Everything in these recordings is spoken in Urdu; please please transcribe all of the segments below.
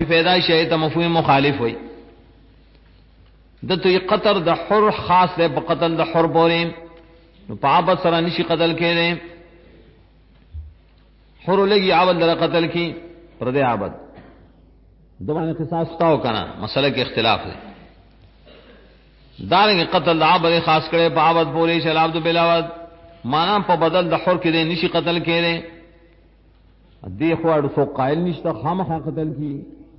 پیدا شي ته مفهوم مخالف وي دته قطر د حر خاص ده په قتل د حر پورې نو په عبادت سره نشي قتل کېږي حر لګي عبادت در قتل کی پر دې عبادت دوانه قصاص تاو کنه مسله کې اختلاف ده دارنګ قتل د عبادت خاص کړي په عبادت پورې شلاب د بلاوت معنا په بدل د حر کې دې نشي قتل کېږي دې خو اړو سو قائل نشته خامخا قتل کی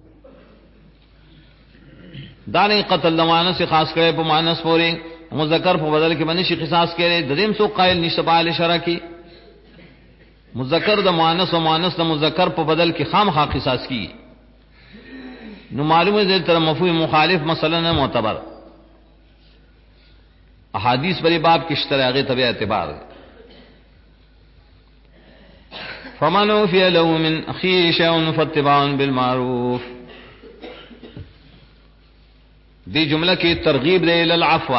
دانه قتل لمانه سے خاص کرے په مانس پورې مذکر په بدل کې باندې شي قصاص کړي د دیم سو قائل نشته بال شرع کی مذکر د مانس او مانس د مذکر په بدل کې خامخا قصاص کی نو معلومه دې تر مفهوم مخالف مثلا نه معتبر احادیث پر باب کې اشتراغه تبع اعتبار فمن عفي له من اخيه شيء فاتباع بالمعروف دی جملہ کی ترغیب دے للعفو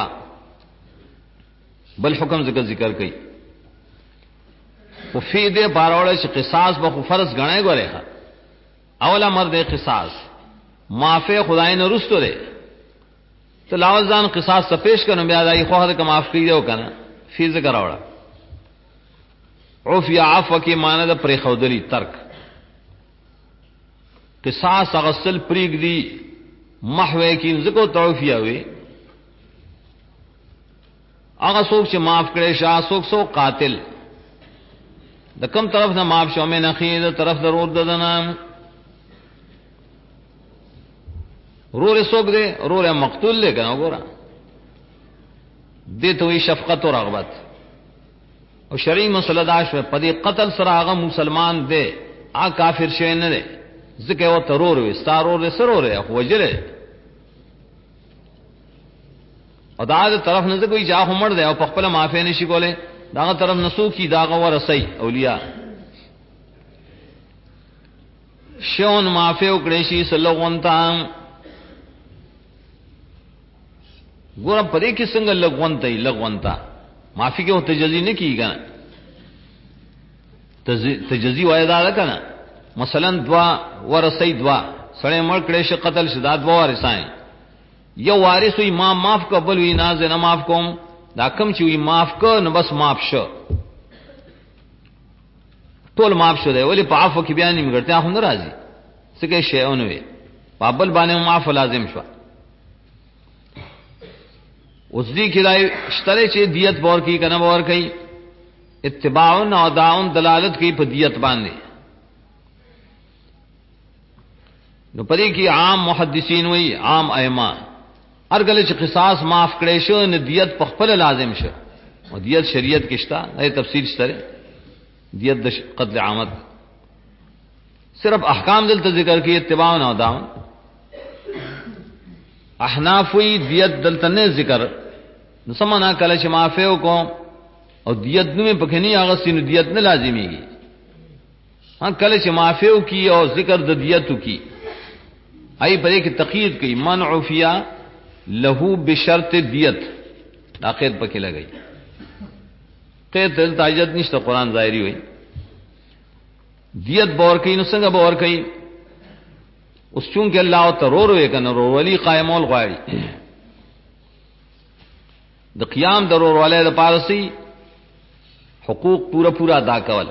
بل حکم ذکر کئی و فی دے باروڑے چھ قصاص بخو فرض گنے گو رہا اولا مرد قصاص معافی خدای نے رستو دے تو لاوزان قصاص تا پیش کرنو بیاد آئی خواہد کا معاف کی دے کنا فی ذکر اوڑا عفو یا عفو کی ماند پری خودلی ترک قصاص اغسل پریگ دی محوے کی ذکر توفیہ ہوئی آغا سوک چھ معاف کرے شاہ سوک سو قاتل دا کم طرف نہ معاف شو میں نخی دا طرف دا رور ددنا رور سوک دے رور مقتول لے کنا گورا دے تو شفقت و رغبت اور شرعی مسئلہ داش میں پدی قتل سر آغا مسلمان دے آ کافر شے نہ دے ذکر و ترور ہوئی ستارور دے سرور ہے وجرے اور دا طرف نہ کوئی جاہ مڑ دے اور پخپل معافی نشی کولے دا طرف نسو کی داغ و رسی اولیاء شون معافی اکڑیشی سلغونتا گورا پدے کی سنگ لغونتا معافی کے وہ تجزی نہیں کی گا تجزی وائدہ رکھا نا مثلا دعا ورسی دعا سڑے مر کڑیش قتل شدا دعا ورسائیں یو وارث وی ما معاف کو بل وی ناز نہ معاف کوم دا کم چې وی معاف کو نو بس معاف شو ټول معاف شو دی ولی په عفو کې بیان نیمه ګټه هم ناراضي څنګه شیونه وي بابل باندې معاف لازم شو اوس دې کې راي شتره چې دیت بور کی کنه بور کوي اتباع او داون دلالت کوي په دیت باندې نو پدې کې عام محدثین وی عام ائمه ارګل چې قصاص معاف کړي شو نه دیت په خپل لازم شو او دیت شریعت کې شته نه تفصیل شته دیت د قتل عامد صرف احکام دلته ذکر کې اتباع او داون احناف وی دیت دلته نه ذکر نو سمانا کله چې معافیو کو او دیت نو په کې نه هغه سینو دیت نه لازمیږي ها کله چې معافیو کی او ذکر د دیتو کی ای پرې کې تقید کی منع فیا لہو بشرط دیت داخل پکې لګئی قید دل تاجت نشته قران ظاهری وي دیت باور کوي نو څنګه باور کوي اوس چون کې الله ترور وي کنه ورو ولی قائمول غواړي د قیام ضرور والے د پارسی حقوق پورا ادا کول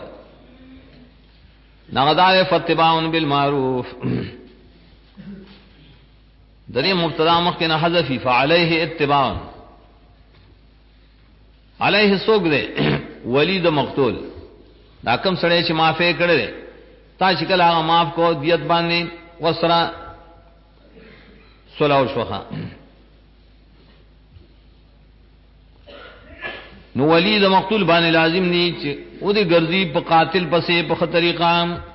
نغدار فتباون بالمعروف دری مبتدا مخکنا حذفی فعلیہ اتباع علیہ سوک دے ولید مقتول دا کم سڑے چې معافی کړي تا چې کله هغه معاف کو دیت باندې وسرا صلح شوخه نو ولید مقتول باندې لازم ني چې او دې ګرځي په قاتل پسې په طریقه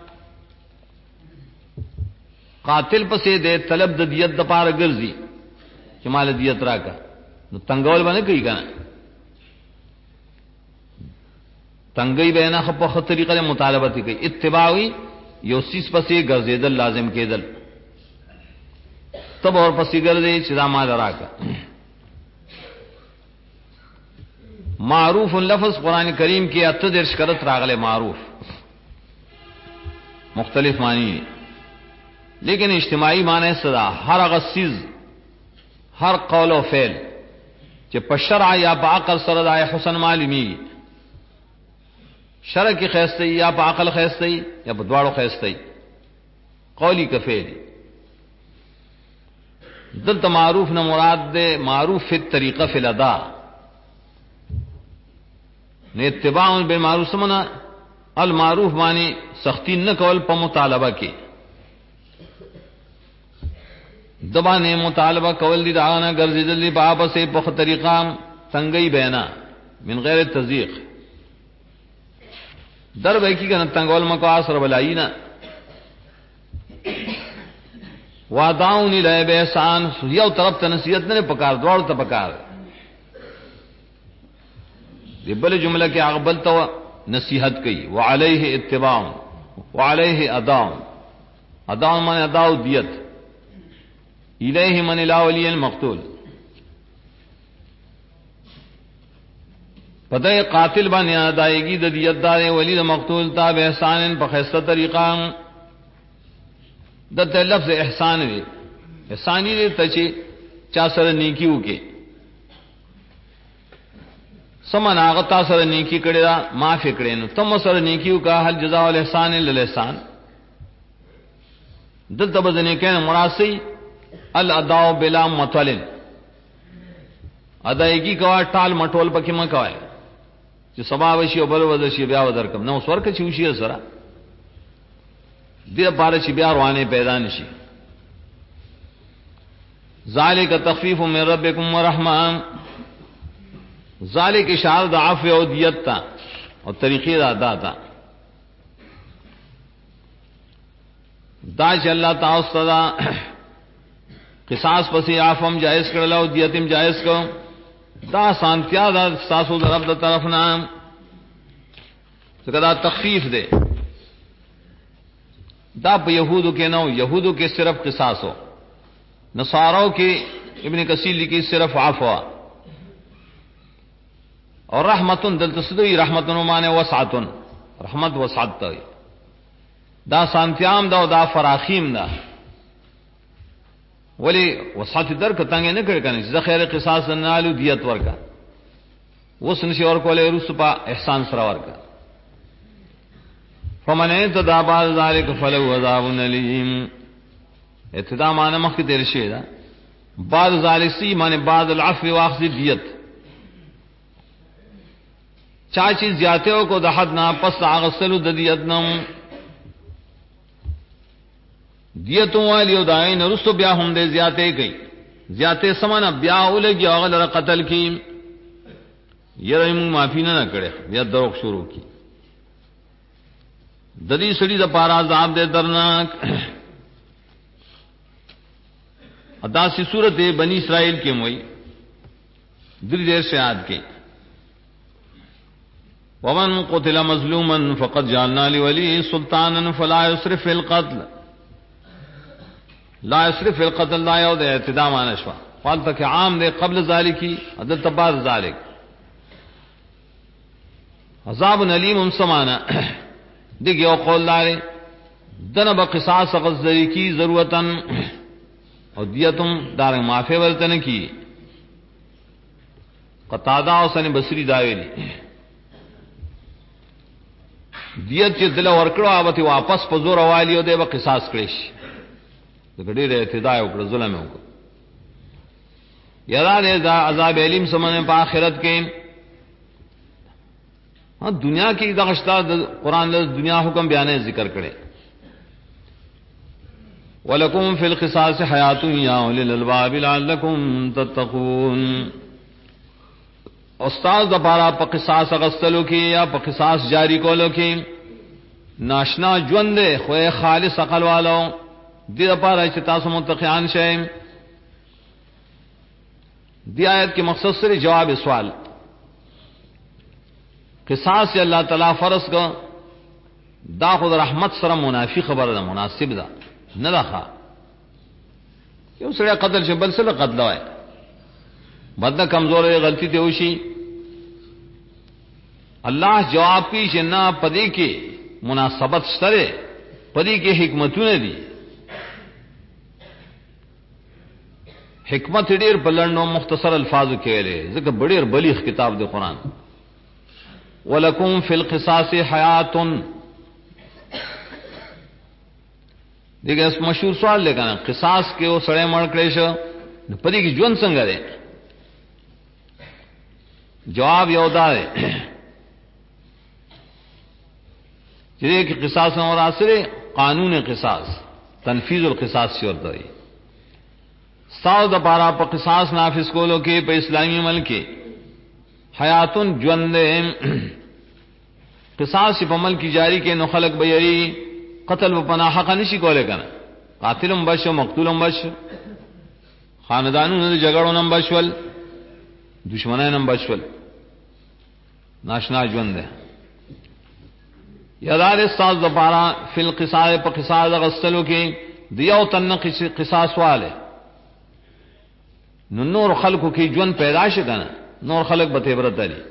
قاتل پسې دے طلب د دیت د پاره ګرځي چې مال دیت راکا نو تنگول باندې کوي کنه تنگي به نه په طریقه مطالبه کوي اتباعي یو سیس پسې ګرځیدل لازم کېدل تب اور پسې ګرځي چې دا مال راکا معروف لفظ قران کریم کې اته درش کرت راغله معروف مختلف معنی لیکن اجتماعی معنی صدا ہر غسیز ہر قول و فعل چې په شرع یا په عقل سره د حسن معلومی شرع کې خیسته یا په عقل خیسته یا په دواړو خیسته قولی که فعلی دلته معروف نه مراد ده معروف فی الطریقه فی الادا نه اتباع بالمعروف سمنا المعروف معنی سختی نه کول په مطالبه کې دبانه مطالبه کول دي داغه ګرځیدل په آپسه په طریقه څنګه بینا من غیر تضییق در به کی کنه تنگول مکو اثر بلاینا واداون الی بهسان یو طرف ته نصیحت نه پکار دوړ ته پکار دی بل جمله کې اغبل ته نصیحت کوي وعليه اتباع وعليه ادا ادا من ادا دیت الیہ من لا ولی المقتول پتہ قاتل باندې ادائیگی د دیت دار ولی د مقتول تا به احسان په خسته طریقه د لفظ احسان وی احسانی دې ته چې چا سره نیکی وکي سمنا غتا سره نیکی کړي دا معاف کړي نو تم سره نیکی وکا هل جزاء الاحسان الا الاحسان دلته بزنه کین مراسی الاداء بلا مطلل ادائیگی کوا ټال مټول پکې ما کوي چې سبا وشي او بل ودشي بیا ودرکم نو سورکه چې وشي سره دې بار چې بیا روانه پیدا نشي ذالک تخفیف من ربکم ورحمه ذالک اشاره د عفو او دیت تا او طریقې دا ادا تا دا چې الله تعالی قصاص پسې عفم جائز کړل او دیتم جائز کړو دا سانتیا دا تاسو د رب د طرف نه څنګه دا تخفیف ده دا په يهودو کې نو يهودو کې صرف قصاص ہو نصاراو کې ابن کثیر لیکي صرف عفو اور رحمتن دلته سدوی رحمتن معنی وسعتن رحمت وسعت دا سانتیام دا او دا فراخیم دا ولی وسعت در کتانګ نه کړ کنه چې خیر قصاص نالو دیت ورکا وس نشي ور کولې رس په احسان سره ورکا فمن اتدا بعد ذلك فلو عذاب الیم ابتدا معنی مخکې تیر شي دا بعد ذلك سی معنی بعد العفو واخذ دیت چاچی زیاتیو کو د حد نه پس اغسلو د دیت نم دیتوں والی او دائن رسو بیا هم دے زیاتے گئی زیاتے سمانا بیا اولگی اغلر قتل کی یرم معافی نہ کڑے یا دروغ شروع کی ددی سڑی د پارا عذاب دے درناک ادا سی صورت بنی اسرائیل کے موئی دل دیر سے یاد کے ومن قتل مظلوما فقد جعلنا لولی سلطانا فلا يسرف في القتل لا يسرف في القتل لا يود اعتداء ما نشوا قال تک عام دے قبل ذالک عدل تبار ذالک عذاب علیم سمانا دیکھ یو قول دارے دنب قصاص غزری کی ضرورتا اور دیتم دار معافی ورتن کی قطادہ و سن بصری داویلی دیت چې دل ورکړو اوبته واپس په زور والیو دی به قصاص کړی شي دغه ډېر اعتداء او ظلم وکړو یرا دې دا عذاب علیم سمونه په آخرت کې ہاں دنیا کی دا غشتا قرآن لفظ دنیا حکم بیانے ذکر کرے وَلَكُمْ فِي الْقِصَاصِ حَيَاتٌ يَا أُولِي الْأَلْبَابِ لَعَلَّكُمْ تَتَّقُونَ استاد دپارا پا قصاص اغسطلو کی یا پا قصاص جاری کولو کی ناشنا جوند دے خوئے خالص عقل والو دی دپارا چتاس متقیان شئیم دی آیت کی مقصد سے جواب سوال قصاص سے اللہ تعالی فرض کا دا خود رحمت سره منافی خبر دا مناسب دا نه دا یو سره قتل شبل سره قتل وای بدنه کمزور غلطی ته وشي الله جواب کی جنا پدی کې مناسبت سره پدی کې حکمتونه دي حکمت ډیر بلندو مختصر الفاظ کې لري ځکه ډیر بلیغ کتاب دی قران. ولکم فی القصاص حیات، دیکھیں اس مشہور سوال لے کنا قصاص کې او سړی مړ کړی شو نو پدې کې ژوند څنګه دی؟ جواب یو دا دی چې کې قصاص اور اثر قانون قصاص تنفیذ القصاص شي ورته دی. ساو د پارا په قصاص نافذ کولو کې په اسلامي عمل کې حیاتن ژوند قصاص په عمل کې جاری کې نو خلق به یری قتل و پناه حق نشي کولای کنه، قاتلم بشو مقتولم بشو، خاندانونو جګړو نم بشول، دشمنانو نم بشول، ناشنا ژوند ده. یادار استاد د پارا فی القصاص په قصاص غسلو کې دیو تن قصاص والے نو نور خلقو کې ژوند پیدا شي کنه، نور خلق به عبرت لري.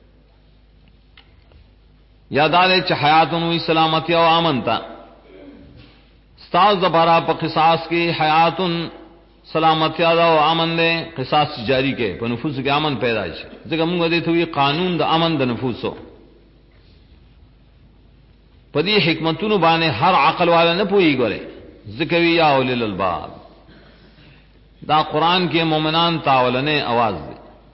یادار چې حیاتونو سلامتی او امن تا استاد د پارا په قصاص کې حیاتن سلامتی او امن دے قصاص جاری کې په نفوس کې امن پیدا شي. ځکه موږ دې ته وی قانون د امن د نفوسو په دې حکمتونو باندې هر عقل والا نه پوي ګوره. ذکر یا اولل الالباب دا قران کې مؤمنان تاولنه आवाज دي.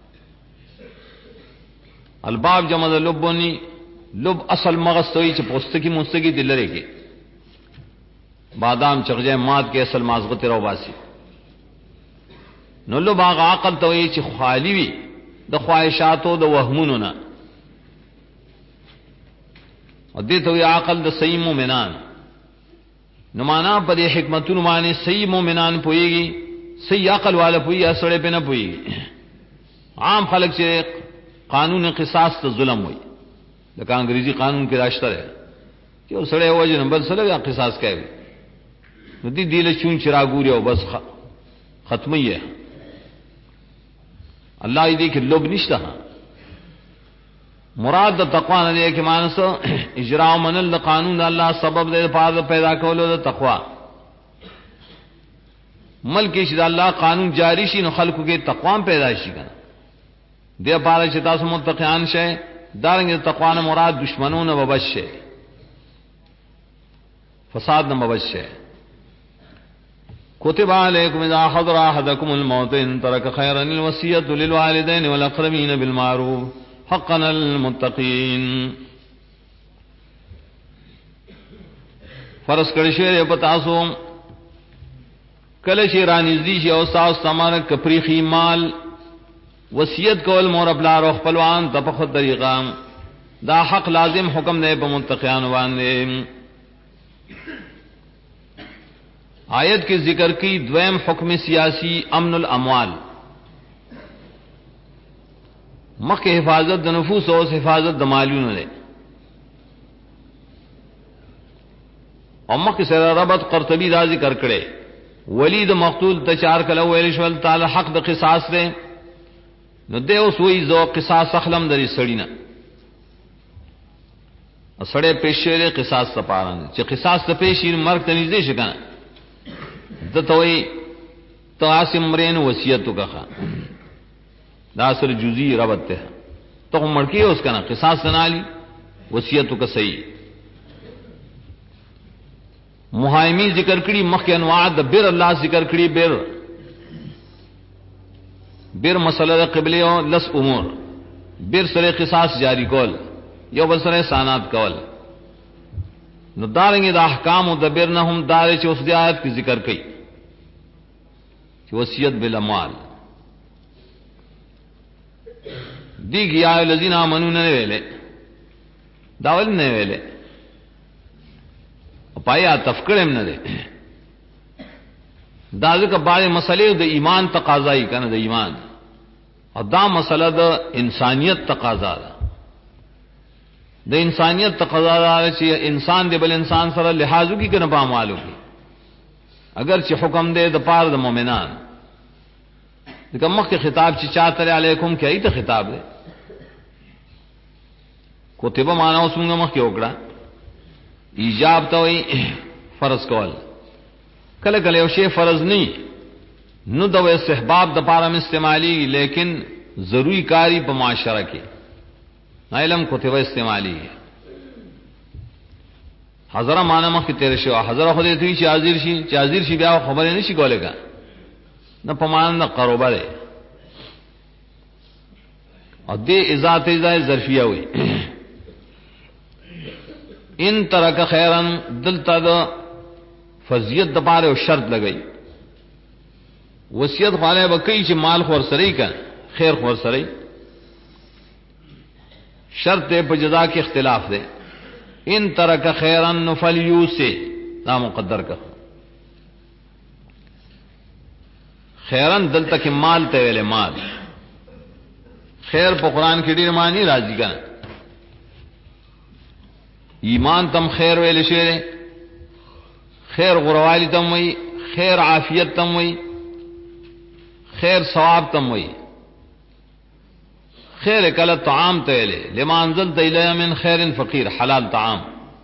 الباب جمع لبونی، لب اصل مغز توي چې پوستکی مستکی دلره کې بادام چغجه مات کې اصل مازغه تیرو باسي. نو لب هغه عقل توي چې خالی وي د خواهشاتو د وهمونو نه، او دې ته عقل د صحیح مؤمنان. نو معنا په دې حکمتونو باندې صحیح مؤمنان پويږي، صحیح عقل والا پوي اسړې په نه پويږي. عام خلک چې قانون قصاص ته ظلم وي، لکه انګریزي قانون کې راشته ده چې سړی وجه نمبر سره قصاص کوي، نو دې دیله چون چراغوري او بس ختمي ہے. الله دې کې لوب نشته. مراد د تقوا نه دی کې مانس اجرا منل قانون الله سبب دې پاره پیدا کولو د تقوا. ملک چې الله قانون جاری شي نو خلکو کې تقوا پیدا شي کنه. دې پاره چې تاسو متقین شئ، دارنګ تقوا نه مراد دشمنون او وبشه فساد نه وبشه. كتب عليكم إذا حضر أحدكم الموت إن ترك خيرا الوصية للوالدين والأقربين بالمعروف حقا على المتقين. فرض کړی شی په تاسو کله شي رانږدې شي او تاسو سامان کپریخي مال وصیت کول مور خپل او خپلوان د په خود طریقه دا حق لازم حکم دی په متقین باندې. آیت کے ذکر کی دویم حکم سیاسی امن الاموال، مخ حفاظت د نفوس او حفاظت د مالونو نے، او مخ سره ربط قرطبی دا ذکر کړي ولید مقتول ته چار کله ویل شول تعالی حق د قصاص دی. نو دې اوس وی زو قصاص اخلم درې سړینا سړی پېښې قصاص سپارن چې قصاص ته پېښې مرګ ته نږدې شي کنه. دتوي تاسم مرین وصیت وکړه دا سره جزئی ربط ته ته مړکی اوس کنه قصاص نالی وصیت وکړه. صحیح محایمی ذکر کړي مخکې انواع د بر الله ذکر کړي. بر مسله د قبله او لس امور. بر سره قصاص جاری کول، یو بل سره سانات کول. نو دارنګ د احکام او د بر نه هم دار چې اوس د آیات کې ذکر کړي چې وصیت بالاموال دی گیا الذین آمنوا نه ویلې داول نه ویلې پایا تفکرم نه ده. دا ځکه باندې مسلې د ایمان تقاضای کنه، د ایمان او دا مسله د انسانیت تقاضا ده. د انسانیت تقاضا ده چې انسان دی بل انسان سره لحاظو کی کنه په مالو کی، اگر چې حکم دی د پاره د مؤمنان. دغه مخکې خطاب چې چاته علیکم کې ایته خطاب دی. کوتبه معنا اوس موږ مخکې وکړه ایجاب ته وي فرض کول. کله کله یو شی فرض نه نو د استحباب د پاره استعمالي لیکن ضروری کاری په معاشره کې علم کتبه استعمالي حضره معنا مخ تیر شو حضره خو دې ته چې حاضر شي بیا خبره نشي کولای کا نه په معنا قربه ده او دې ذات ظرفیه وي ان ترک خیرن دلته د فضیلت د پاره او شرط لګئی وصیت خاله بکئی چې مال خور سره کا خیر خور سره شرط په جزا کې اختلاف ده ان ترک خیرن فلیوسی دا مقدر کا خیرن دلته کې مال ته ویلې مال خیر په قران کې ډیر معنی راځي کنه ایمان تم خیر ویل شي خیر غروالی تم وی خیر عافیت تم وی خیر ثواب تم وی خیر کله طعام ته ویلې لما انزلت الی من خیر فقیر حلال طعام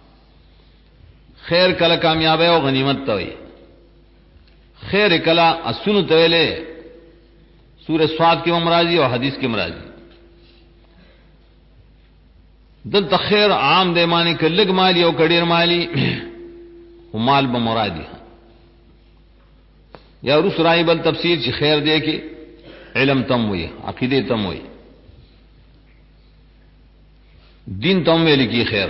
خیر کله کامیابی او غنیمت ته وی خیر کله اسن ته ویلې سورہ صاد کې مرادی او حدیث کې مرادی دلته خیر عام دی معنی کلګ مالی او کډیر مالی او مال به مرادی یا رسرائی بل تفسیر چې خیر دی کې علم تم وي عقیده تم وي دین تم ویل کی خیر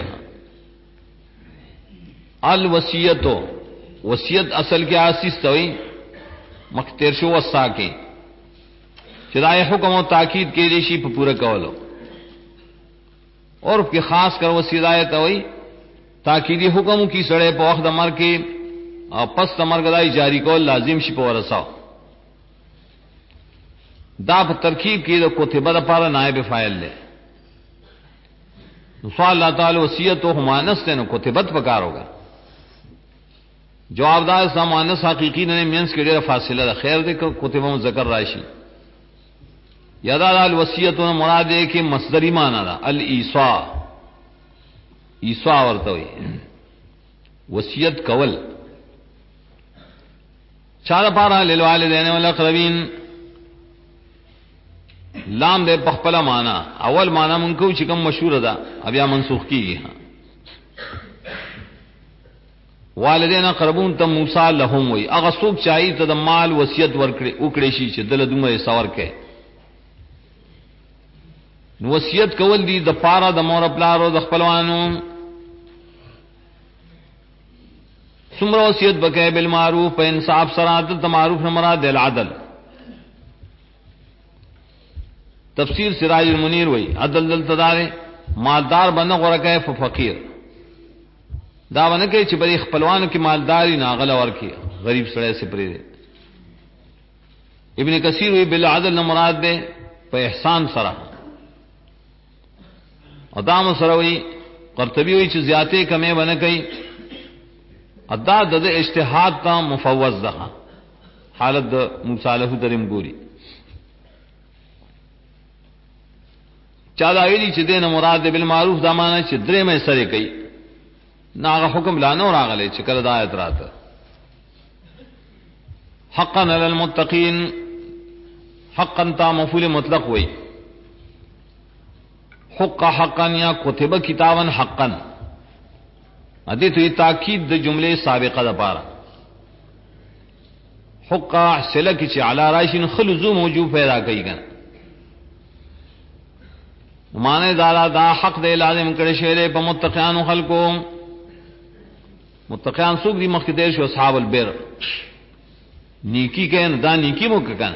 الوصیت وصیت اصل کې آسیس توي مختیر شو وصا کې چې دا حکم او تاکید کې دي شي په پوره کولو اور په خاص کر وصیت وي تاکیدی حکم کی سړې په وخت د مرګ کې او پس د مرګ دای جاری کول لازم شي په ورساو دا په ترکیب کې د کتبه لپاره نائب فاعل دی نو سوال الله تعالی وصیت او مانس ته نو کتبت پکار ہوگا جوابدار سمانس حقیقی نے مینس کې ډیره فاصله ده خیر دې کتبه ذکر راشي یاد الوصیت مراد ہے کہ مصدری معنی ده الایصاء ایصاء ورته وي وصیت کول چار پارا للوالدین والاقربین لام دے پخپلا مانا اول مانا من کو چکم مشہور دا اب یا منسوخ کی گئی والدین اقربون تم موسی لهم وی اغه څوک چای ته د مال وصیت ورکړي وکړي شي چې دل دومره سور کې وصیت کول دي د پارا د مور پلارو د خپلوانو څومره وصیت وکړي بالمعروف په انصاف سره د معروف نه مراد العدل تفسیر سراج المنیر وی عدل دل تدار مالدار بنه ورکه فقیر دا ونه کې چې بری خپلوانو کې مالداری ناغله ورکی غریب سړی سے پرې ابن کثیر وی بالعدل نه مراد ده په احسان سره ادم سره وی قرطبی وی چې زیاته کمه ونه کوي ادا د اجتهاد ته مفوض ده حالت د موسی علیه دریم ګوري چا دا ویلی چې دینه مراد بالمعروف دا معنی چې درې مې سره کوي ناغه حکم لا نور راغلی چې کله دا آیت راته حقا علی المتقین حقا تا مفعول مطلق وی حقا یا کتب کتابا حقا ادي ته تاکید د جمله سابقه ده پاره حقا سلک چې علی راشن خلذو موجود پیدا کوي کنه معنی دا حق دے لازم کړي شهره په متقینو خلقو متقین سوق دی مخکې دیر شو اصحاب البر نیکی کین دا نیکی مو کنا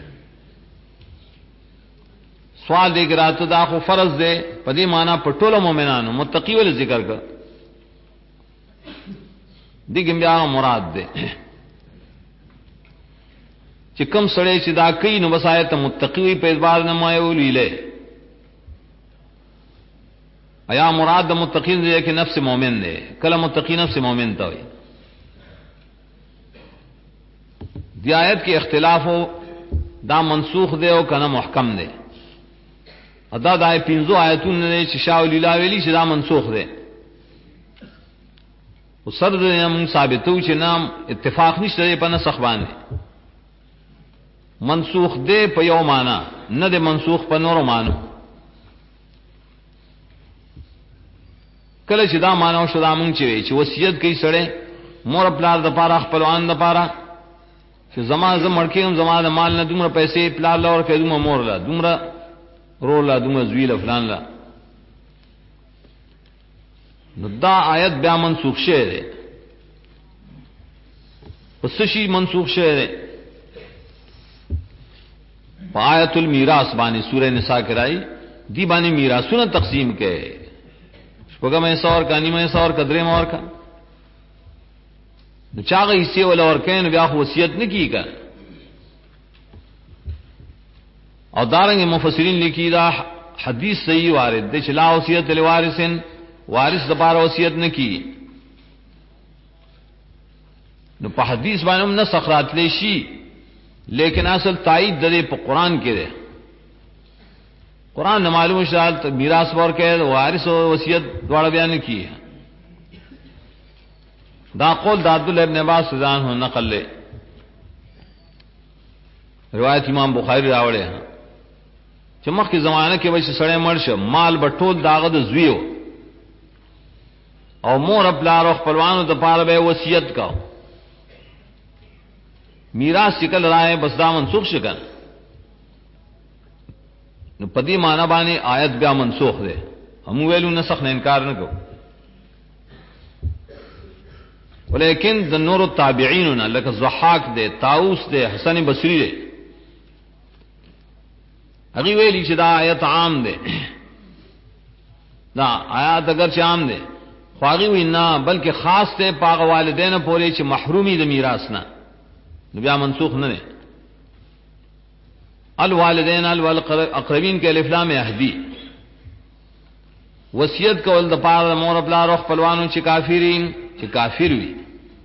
سوال دې ګراتو دا خو فرض دی په دې معنا په ټولو مؤمنانو متقی ول ذکر کړ دې بیا مراد دی چې کوم سړی چې دا کوي نو وسایت متقی په اعتبار نه مایو لیله ایا مراد د متقین دی کہ نفس مومن دی کله متقی نفس مومن ته وي دی آیت کې اختلاف ہو دا منسوخ دی او کنه محکم دی ادا دای پنځو آیتونه نه چې شاول الله ویلی چې دا منسوخ دی او سر دې موږ ثابتو چې نام اتفاق نشته په نسخ باندې منسوخ دے په یو معنا نه دے منسوخ په نورو معنو کله چې دا معنی شو دا مونږ چې وصیت کوي سره مور پلار د پاره خپلوان د پاره چې زما مړکیم زما د مال نه دومره پیسې پلار لور کوي دومره مور لا دومره رول لا دومره زویل فلان لا نو دا آیت بیا منسوخ شوه ده پس شي منسوخ شوه ده په آیت المیراث باندې سورہ نساء کې راځي دی باندې میراثونه تقسیم کړي شپږم ایسا اور کا نیمه ایسا اور قدرې مور کا نو چاغه حصے ولا اور کین بیا وصیت نه کیږي او دارنګ مفسرین لیکي دا حدیث صحیح وارد دی چې لا وصیت لوارثن وارث د پاره وصیت نه کی نو په حدیث باندې هم نه سخرات لشي لیکن اصل تایید د په قران کې ده قران معلوم شال میراث ور کې وارث او وصیت دواړه بیان کی دا قول د عبد الله ابن عباس ځان هو نقل له روایت امام بخاری راوړی چې مخکې زمانہ کې وایي سړی مرشه مال بټول داغه د زویو او مور خپل او خپلوانو د پاره به وصیت کا میراث شکل راي بس دا منسوخ شکل نو پدی معنی باندې آیت بیا منسوخ ده هم ویلو نسخ نه انکار نه کو ولیکن د نور التابعین لکه ضحاک ده طاووس ده حسن بصری ده هغه ویلی چې دا آیت عام ده دا آیات اگر چې عام ده خو هغه وینا بلکې خاص ته پاغ والدین پورې چې محرومی د میراث نه نو بیا منسوخ نه ده الوالدین الاقربین کې الف لام یهدی وصیت کول د پاره مور خپل او خپلوانو چې کافرین چې کافر وي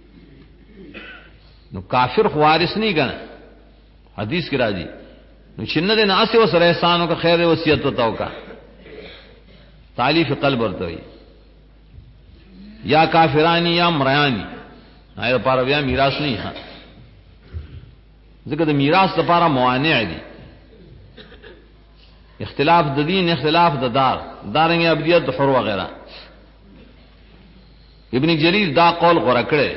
نو کافر خو وارث نه کنه حدیث کې راځي نو چنه د ناسه وسره احسانو کا خیر وصیت وتاو کا تالیف قلب ورته وي یا کافرانی یا مریانی آیا پاره بیا میراث نه ها ځکه د میراث لپاره موانع دي اختلاف د دین اختلاف د دار دارنګ ابدیت حر وغیرہ ابن جریر دا قول غره کړي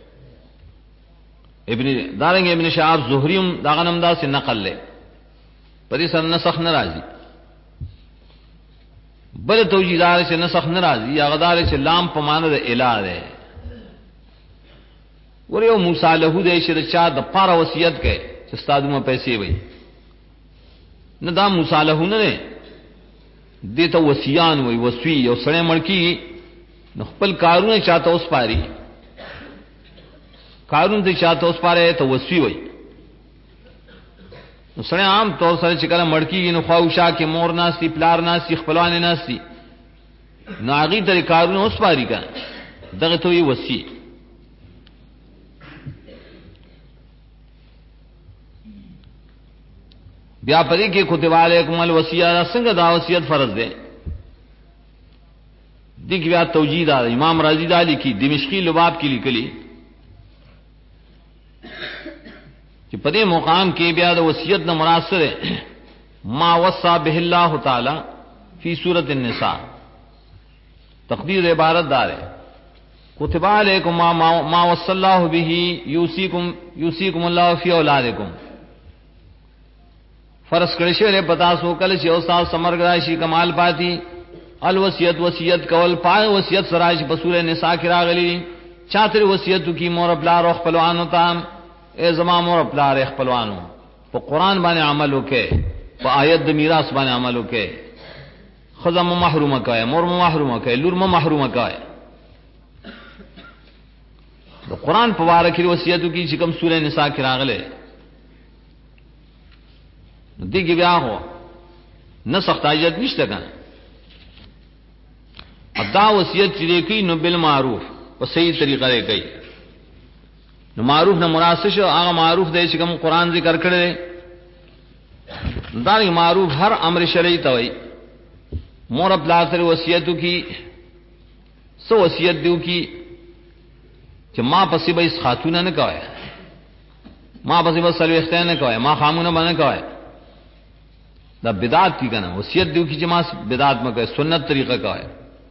دارنګ ابن شهاب زهریم دا غنم دا سے نقل لے پدې سره نسخ ناراضي بل توجیدار سے نسخ ناراضي یا غدار سے لام په معنی د اله ده وريو موسی له دې شرچا د پاره وصیت کړي چې استادمه پیسې وي نه دا موسی له نه دې ته وصیان وي وصی او سره مړکی نو خپل کارونه چاته اوس پاري کارونه دې چاته اوس پاره ته وصی وي نو سره عام طور سره چې کله مړکی نو خواوشا کې مور ناسي پلار ناسي خپلوان ناسي ناغي تر کارونه اوس پاري کا دغه ته وي وصی بیا پدې کې کتب علیکم الوصیه څنګه دا وصیت فرض ده دغه بیا توجیه ده امام رازی دا لیکي دمشقی لباب کې لیکلي چې پدې مقام کې بیا د وصیت نه مراد سره ما وصى به الله تعالی فی سورۃ النساء تقدیر عبارت دار ہے کتب علیکم ما وصى الله به یوصیکم الله فی اولادکم فرض کړی شوی پتا سو کله چې او تاسو سمرګ راشي کمال پاتی الوصیت وصیت کول پای وصیت سراج په سورې نساء کې راغلی چاتر وصیت کی مور بلا روح خپلوانو تام اے زما مور بلا خپلوانو په قران باندې عمل وکې په آیت د میراث باندې عمل وکې خزم محرومه کای مور محرومه کای لور محرومه کای د قران په واره کې وصیت کی چې کوم سورې نساء کې راغله دیگه بیا هو نسخ تاجت نشته کنه ادا وصیت چې کوي نو بالمعروف په صحیح طریقه لري کوي نو معروف نه مراد شو هغه معروف دی چې کوم قران ذکر کړی دا معروف هر امر شرعي ته وي مور خپل سره وصیتو کی سو وصیت دیو کی چې ما پسې به اس خاتون نه کوي ما پسې بس سلو اختیار نه کوي، ما خامونه باندې کوي، دا بدعت کی کنه. وصیت دیو کی چې ما بدعت مکه، سنت طریقہ کوي.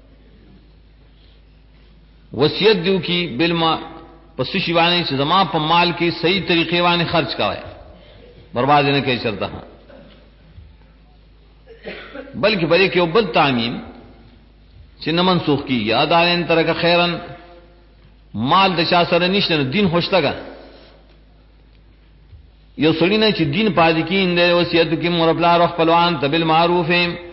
وصیت دیو کی بالما پس شی باندې چې زما په مال کې صحیح طریقې باندې خرج کوي، برباد نه کوي چرته. بلکې بلې کې وبد تعمیم چې نه منسوخ کیږي. ادارین ترک خیرن، مال د شاه سره نشته، دین خوشتګه یو سړی نه چې دین پاتې کیند وصیت کې مربلا روح پهلوان تبل معروف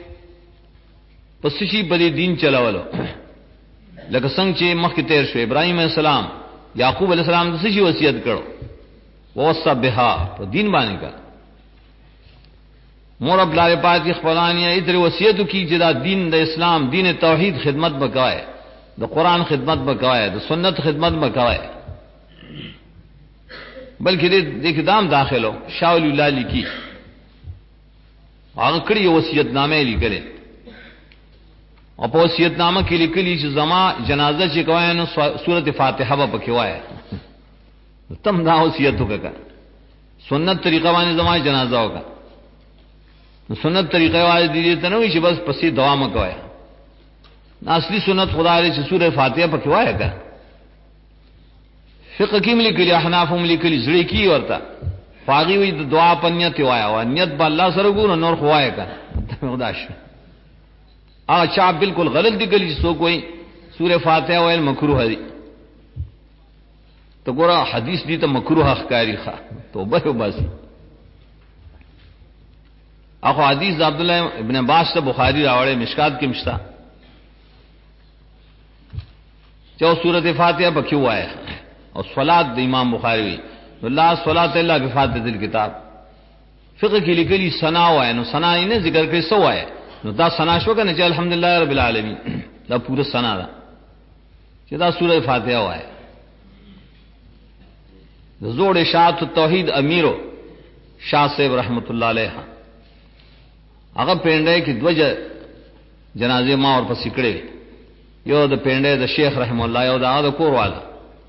پس شي په دین چلاولو. لکه څنګه چې مخکې تیر شو ابراهيم عليه السلام یعقوب عليه السلام د څه وصیت کړو، وصى بها په دین باندې کا مربلا پاتې خپلانیه ایتر وصیت کی چې دا دین د اسلام دین توحید خدمت وکای، د قران خدمت وکای، د سنت خدمت وکای. بلکې دې اقدام داخلو شاول الله لیکي هغه کړي وصیت نامه لیکلې، او په وصیت نامه کې لیکلي چې زما جنازه چې کوي نو سورته فاتحه به پکې وایي. تم دا وصیت وکړه، سنت طریقه باندې زما جنازه وکړه. سنت طریقه واجب دي ته نه وي چې بس پسې دعا مکوای. اصلي سنت خدای دې چې سوره فاتحه پکې وایي کا. فقہ کې ملي کلی احناف هم لیکلي زړی کی ورته فاغي وي د دعا پنیت وایا او نیت به الله سره ګور نور خوای کا خدا شي. چا بالکل غلط دي کلی سو کوئی سوره فاتحه وایل مکروه دي، تو ګور حدیث دي ته مکروه ښکاری ښه توبه وباسي. اخو حدیث عبد الله ابن عباس ته بخاری راوړې مشکات کې مشتا جو سورۃ فاتحه پکې وایي او صلات د امام بخاری الله صلات الا بفاتحه الكتاب. فقہ کې لیکلي ثنا وایي، نو ثنا یې نه ذکر کړي سو وایي، نو دا ثنا شو کنه چې الحمدلله رب العالمین دا پورا ثنا ده چې دا سورۃ فاتحه وایي. د زوړ اشاعت توحید امیرو شاه صاحب رحمت الله علیه هغه پینډه کې دوجه جنازه ما اور پسې کړې، یو د پینډه د شیخ رحم الله یو د کور والا،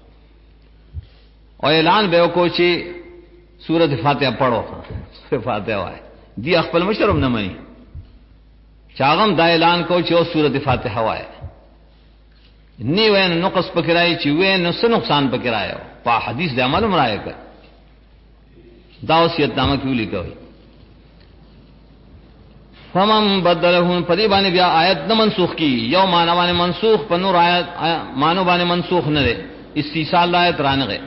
او اعلان به وکړو چې سورۃ فاتحه پڑھو، سورۃ فاتحه وایي. دی خپل مشرم نه مانی چاغم دا اعلان کو چې او سورۃ فاتحه وایي. نی وین نقص پکړای چې وین نو څه نقصان پکړایو په حدیث د عمل مرایه کا دا وصیت نامه کیو لیکوي. فمن بدله پدی باندې بیا آیت نه منسوخ کی، یو معنا باندې منسوخ په نور آیت مانو باندې منسوخ نه ده، استیصال آیت رانغه.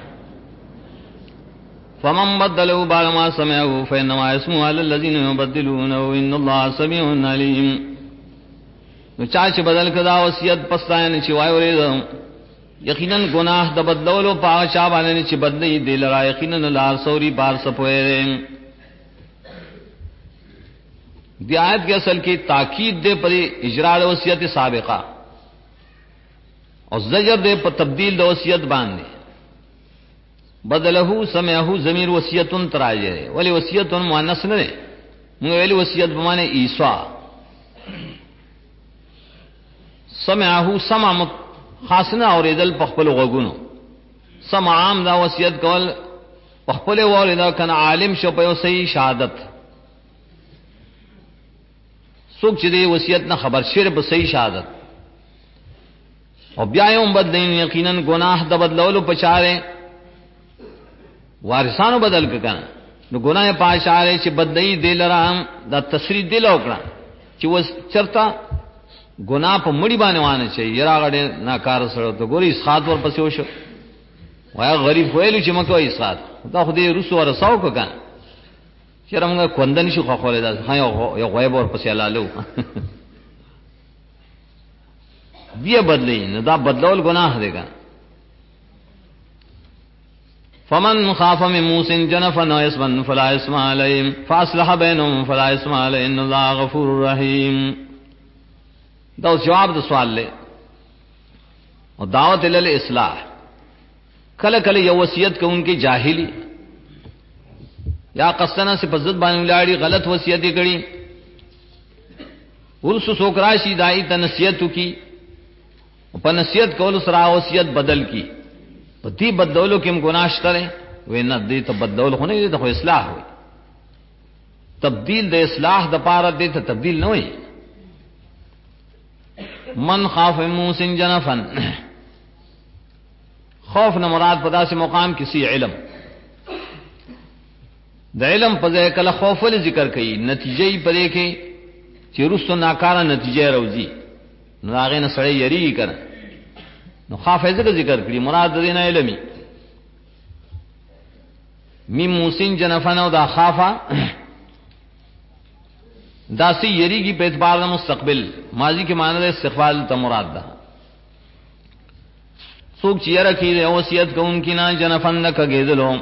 فمن بدله بعد ما سمعه فانما اسمه على الذين يبدلونه وان الله سميع عليم. نو چا چې بدل کدا وصیت پستاین چې وای ورې یقینا گناہ د بدلولو پاو چا باندې چې بدلی دی لرا یقینا لار سوري بار سپوي. دی آیت کے اصل کی تاکید دے پر اجراء وصیت سابقہ اور زجر دے پر تبدیل دے وصیت باندھے. بدلہو سمعہو ضمیر وصیتن تراجے ولی وصیتن مؤنث نہ ولی وصیت بمانے عیسیٰ. سمعہو سمع خاصنا اور ادل پخپل غگونو، سمع عام دا وصیت کول پخپل والدا کنا عالم شو پیو صحیح شہادت سوک چې دی وصیت نه خبر شر په صحیح شهادت او بیا یې بدلین یقینا گناہ د بدلولو پچاره وارثانو بدل کړه. نو گناہ پاشاره چې بدلی دی لرام دا تصریح دی لوکړه چې وس چرتا گناہ په مړی باندې وانه چې یرا غړې ناکار سره ته ګوري اسخات ور پسې وشو وای غریب ویلو چې مکو اسخات دا خو دې رسو ورساو کړه چیرې موږ کوندن شو خو خولې دا ها یو غیب ور پسې لالو بیا بدلی نه دا بدلول گناہ دی ګا. فمن خاف من موسى جنفا او اسما فلا اسم عليه فاصلح بينهم فلا اسم عليه ان الله غفور رحيم. دا جواب د سوال له او دعوت ال اصلاح. کله کله یو وصیت کوونکی جاهلی یا قصنا سے پزت باندې لاړی غلط وصیت کړي ورسو سوکراشی دای ته نصیحت کی په نصیحت کول سره وصیت بدل کی په دې بدلولو کې هم گناه شته وینا دې ته بدلول خو نه دې ته اصلاح وي تبدیل د اصلاح د پاره دې ته تبدیل نه وي من خاف موسن جنفن خوف نہ مراد پدا سے مقام کسی علم د علم په کله خوف ول ذکر کړي نتیجې پرې کې چې رسو ناکاره نتیجې راوځي نو هغه نه سړی یری کړه نو خاف ذکر کړي مراد دې نه علمي میم موسن جنفن او دا خافا دا سی یری کی په اعتبار د مستقبل ماضی کے معنی د استقبال ته مراد ده څوک چې یره کې وصیت کوونکی نه جنفن نه کګېدلو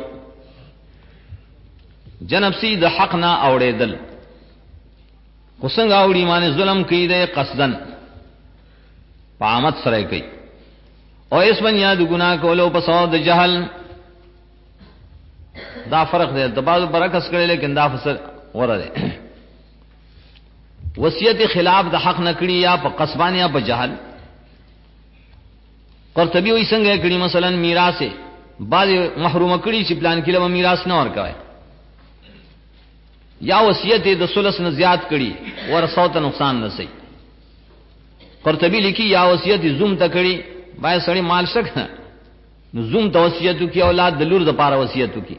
جنب سی د حق نه اوړېدل وسنګ اوړي معنی ظلم کوي د قصدن پامت سره کوي او اس باندې یاد ګناه کولو په سود جهل دا فرق دی د بعض برکس کړي لیکن دا فسر وره دی وصیت خلاف د حق نکړي یا په قصبان یا په جهل قرطبی وې څنګه کړي مثلا میراث بعض محروم کړي چې پلان کې له میراث نه ورکوي یا وصیت د ثلث نه زیات کړي ورثو ته نقصان نه سي قرطبی لیکي یا وصیت زوم ته کړي بای سړی مال شک نو زوم ته وصیت کی اولاد د لور د پاره وصیت کی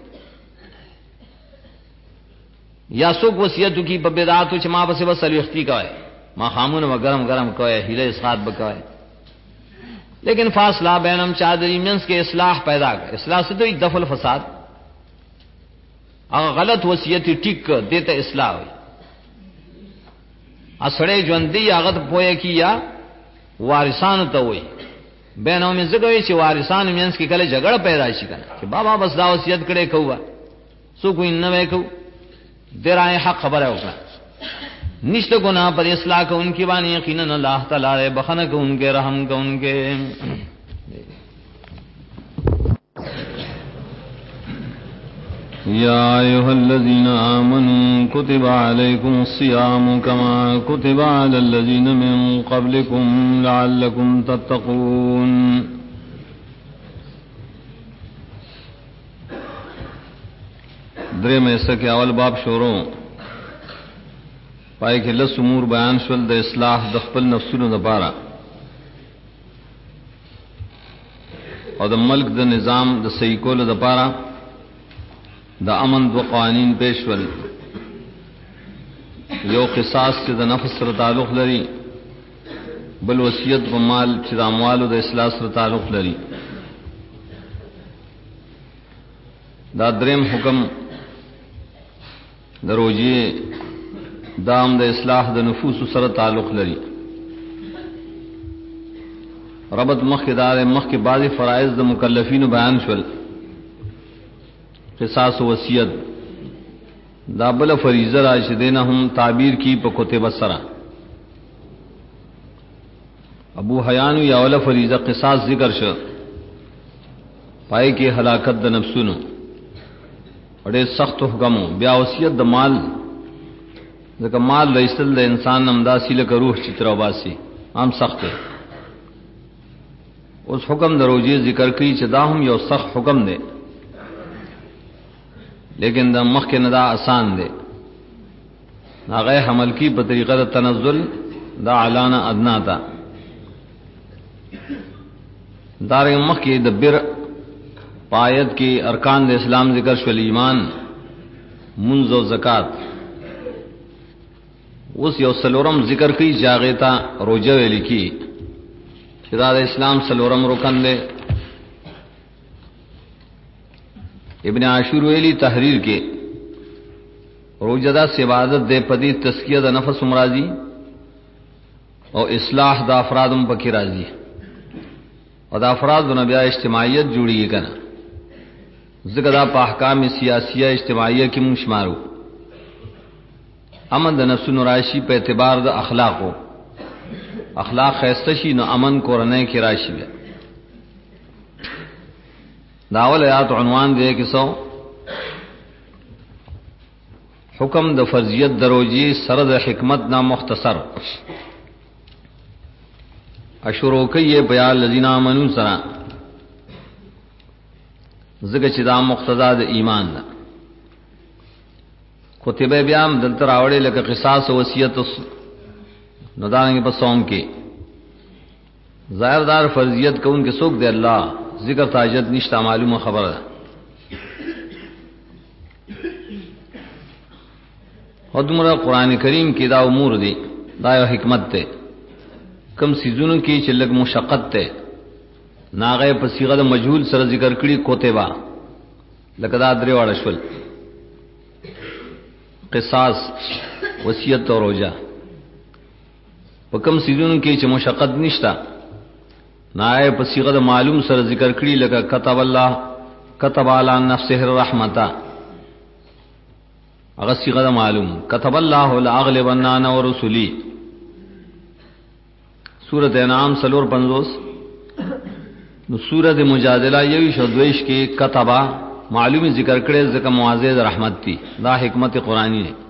یا څوک وصیت کی په بدعاتو چې ما بس وسل وختي کوي ما خامون و گرم گرم کوي هیله اسقاط بکوي لیکن فاصلہ بینم چادری منس کے اصلاح پیدا کر اصلاح سے تو ایک دفع الفساد اگر غلط وصیت ٹھیک دیتا اصلاح ہوئی اسڑے جوندی اغت پوئے کی یا وارثان ته وي بینو من زګوي چې وارثان مینس کې کله جګړه پیدا شي کنه چې بابا بس دا وصیت کړي کوه سو کوئی نه وکاو درای حق خبره وکړه نشته ګناه پر اصلاح کو ان کی باندې یقینا الله تعالی بخنه کو ان کے رحم کو ان کے يا أيها الذين آمنوا كتب عليكم الصيام كما كتب على الذين من قبلكم لعلكم تتقون درې مېسه کې اول باب شروع پای کې لس امور بیان شول د اصلاح د خپل نفسونو لپاره او د ملک د نظام د صحیح کولو لپاره دا امن دو قوانین پیش ول یو قصاص چې د نفس سره تعلق لري بل وصیت په مال چې د اموالو د اصلاح سره تعلق لري دا دریم حکم د روزي دام د اصلاح د نفوس سره تعلق لري ربط مخدار مخ کې بعضی فرائض د مکلفینو بیان شول قصاص وصیت دا بل فریضه راشدینه هم تعبیر کی په کتب سره ابو حیان یا ول فریضه قصاص ذکر شو پای کې هلاکت د نفسونو اړې سخت حکمو بیا وصیت د مال ځکه مال رئیسل د انسان امداسي له روح چې تروباسي عام سخت اوس حکم د روزي ذکر کوي چې دا هم یو سخت حکم دی لیکن دا مخ کې نه دا آسان دی هغه حمل کی په طریقه د تنزل دا اعلان ادنا تا دار مخ کې د بر پایت کې ارکان د اسلام ذکر شول ایمان منځ او زکات اوس یو سلورم ذکر کوي جاغه تا روزه ویل کی چې دا د اسلام سلورم رکن دی ابن عاشور ویلی تحریر کے روجدہ سے عبادت دے پدی تزکیہ دا نفس امراضی اور اصلاح دا افراد پکی راضی اور دا افراد دا نبیہ اجتماعیت جوڑی گی کنا ذکر دا پا احکام سیاسیہ اجتماعیہ کی منشمارو امن دا نفس نراشی پہ اعتبار دا اخلاقو اخلاق خیستشی نو امن کو رنے کی راشی بے داول آیات عنوان دے کہ سو حکم د فرضیت دروجی سرد حکمت نا مختصر اشروکی بیان الذین آمنوا سرا زګه چې دا مقتضا د ایمان ده. کتبه بیا هم دلته راوړې لکه قصاص او وصیت نو دانګې په صوم کې ظاهردار فرضیت کوون کې څوک دی الله ذکر تاجت نشته معلومه خبره ده. او دمره قران کریم کې دا امور دي دا یو حکمت ده. کم سيزونو کې چې لګ مشقت ده ناغه په صيغه د مجهول سره ذکر کړي کوتبا لکه دا درې واړه شول قصاص وصیت او روزه. په کم سيزونو کې چې مشقت نشتا ناغه په صيغه د معلوم سره ذکر کړي لکه كتب الله كتب على نفسه الرحمه هغه صيغه د معلوم كتب الله لاغلبن انا ورسلي. سورۃ انعام 450 نو سورۃ مجادلہ یوی شو دویش کې کتبا معلومی ذکر کړي ځکه معزز رحمت دی دا حکمت قرآنی ہے.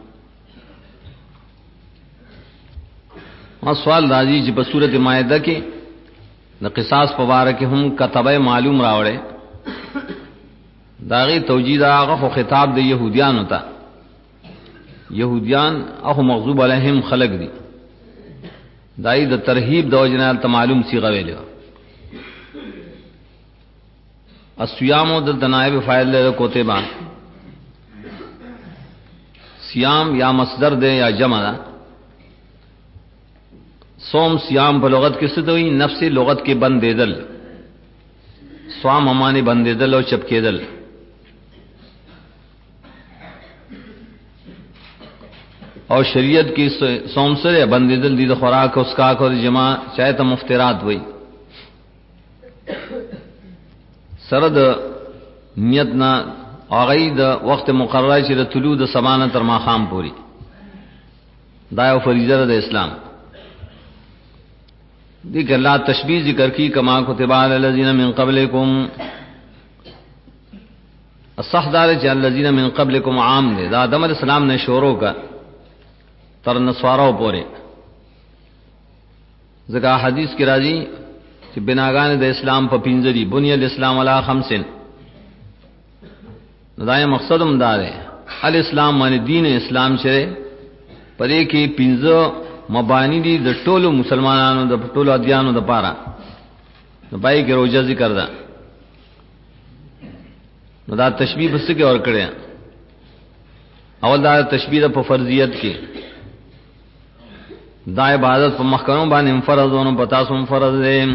ما سوال راځي چې په سورۃ مائده کې د قصاص په اړه کې هم کتبه معلوم راوړي داغي توجیه هغه خطاب د يهوديانو ته. يهوديان هغه مغضوب علیهم خلق دي دای د ترهیب د وجنال ته معلوم صيغه ویلو. الصيام د نائب فاعل له کوتبا صيام یا مصدر ده یا جمع ده. صوم صيام په لغت کې څه دوی نفس لغت کې بندیدل صوم معنی بندیدل او چپ کېدل. اور شریعت کی صوم سره بندیدل دي د خوراک او اسکاک او جما چاہے ته مفترات وای سره د نیت نه اغه د وخت مقرره چې د طلوع د سبانه تر ماخام پوری دا یو فریضه د اسلام دي. که الله تشبیه ذکر کی کما کتب علی الذین من قبلکم الصحدار چې الذین من قبلکم عام دي دا آدم علیہ السلام نے شروع کا تر نسوارو پورے ځکه حدیث کې راځي چې بناګان د اسلام په پنځري بنی الاسلام علی خمسن. دا مقصد هم دا دی الاسلام معنی دین اسلام چې پدې کې پنځه مبانی دي د ټولو مسلمانانو د ټولو ادیانو د پاره. نو پای کې روزه ذکر ده نو دا تشبیه بس کې اور کړه. اول دا تشبیه په فرضیت کې دا عبادت په مخکنو باندې فرضونو پتا سوم فرض دی.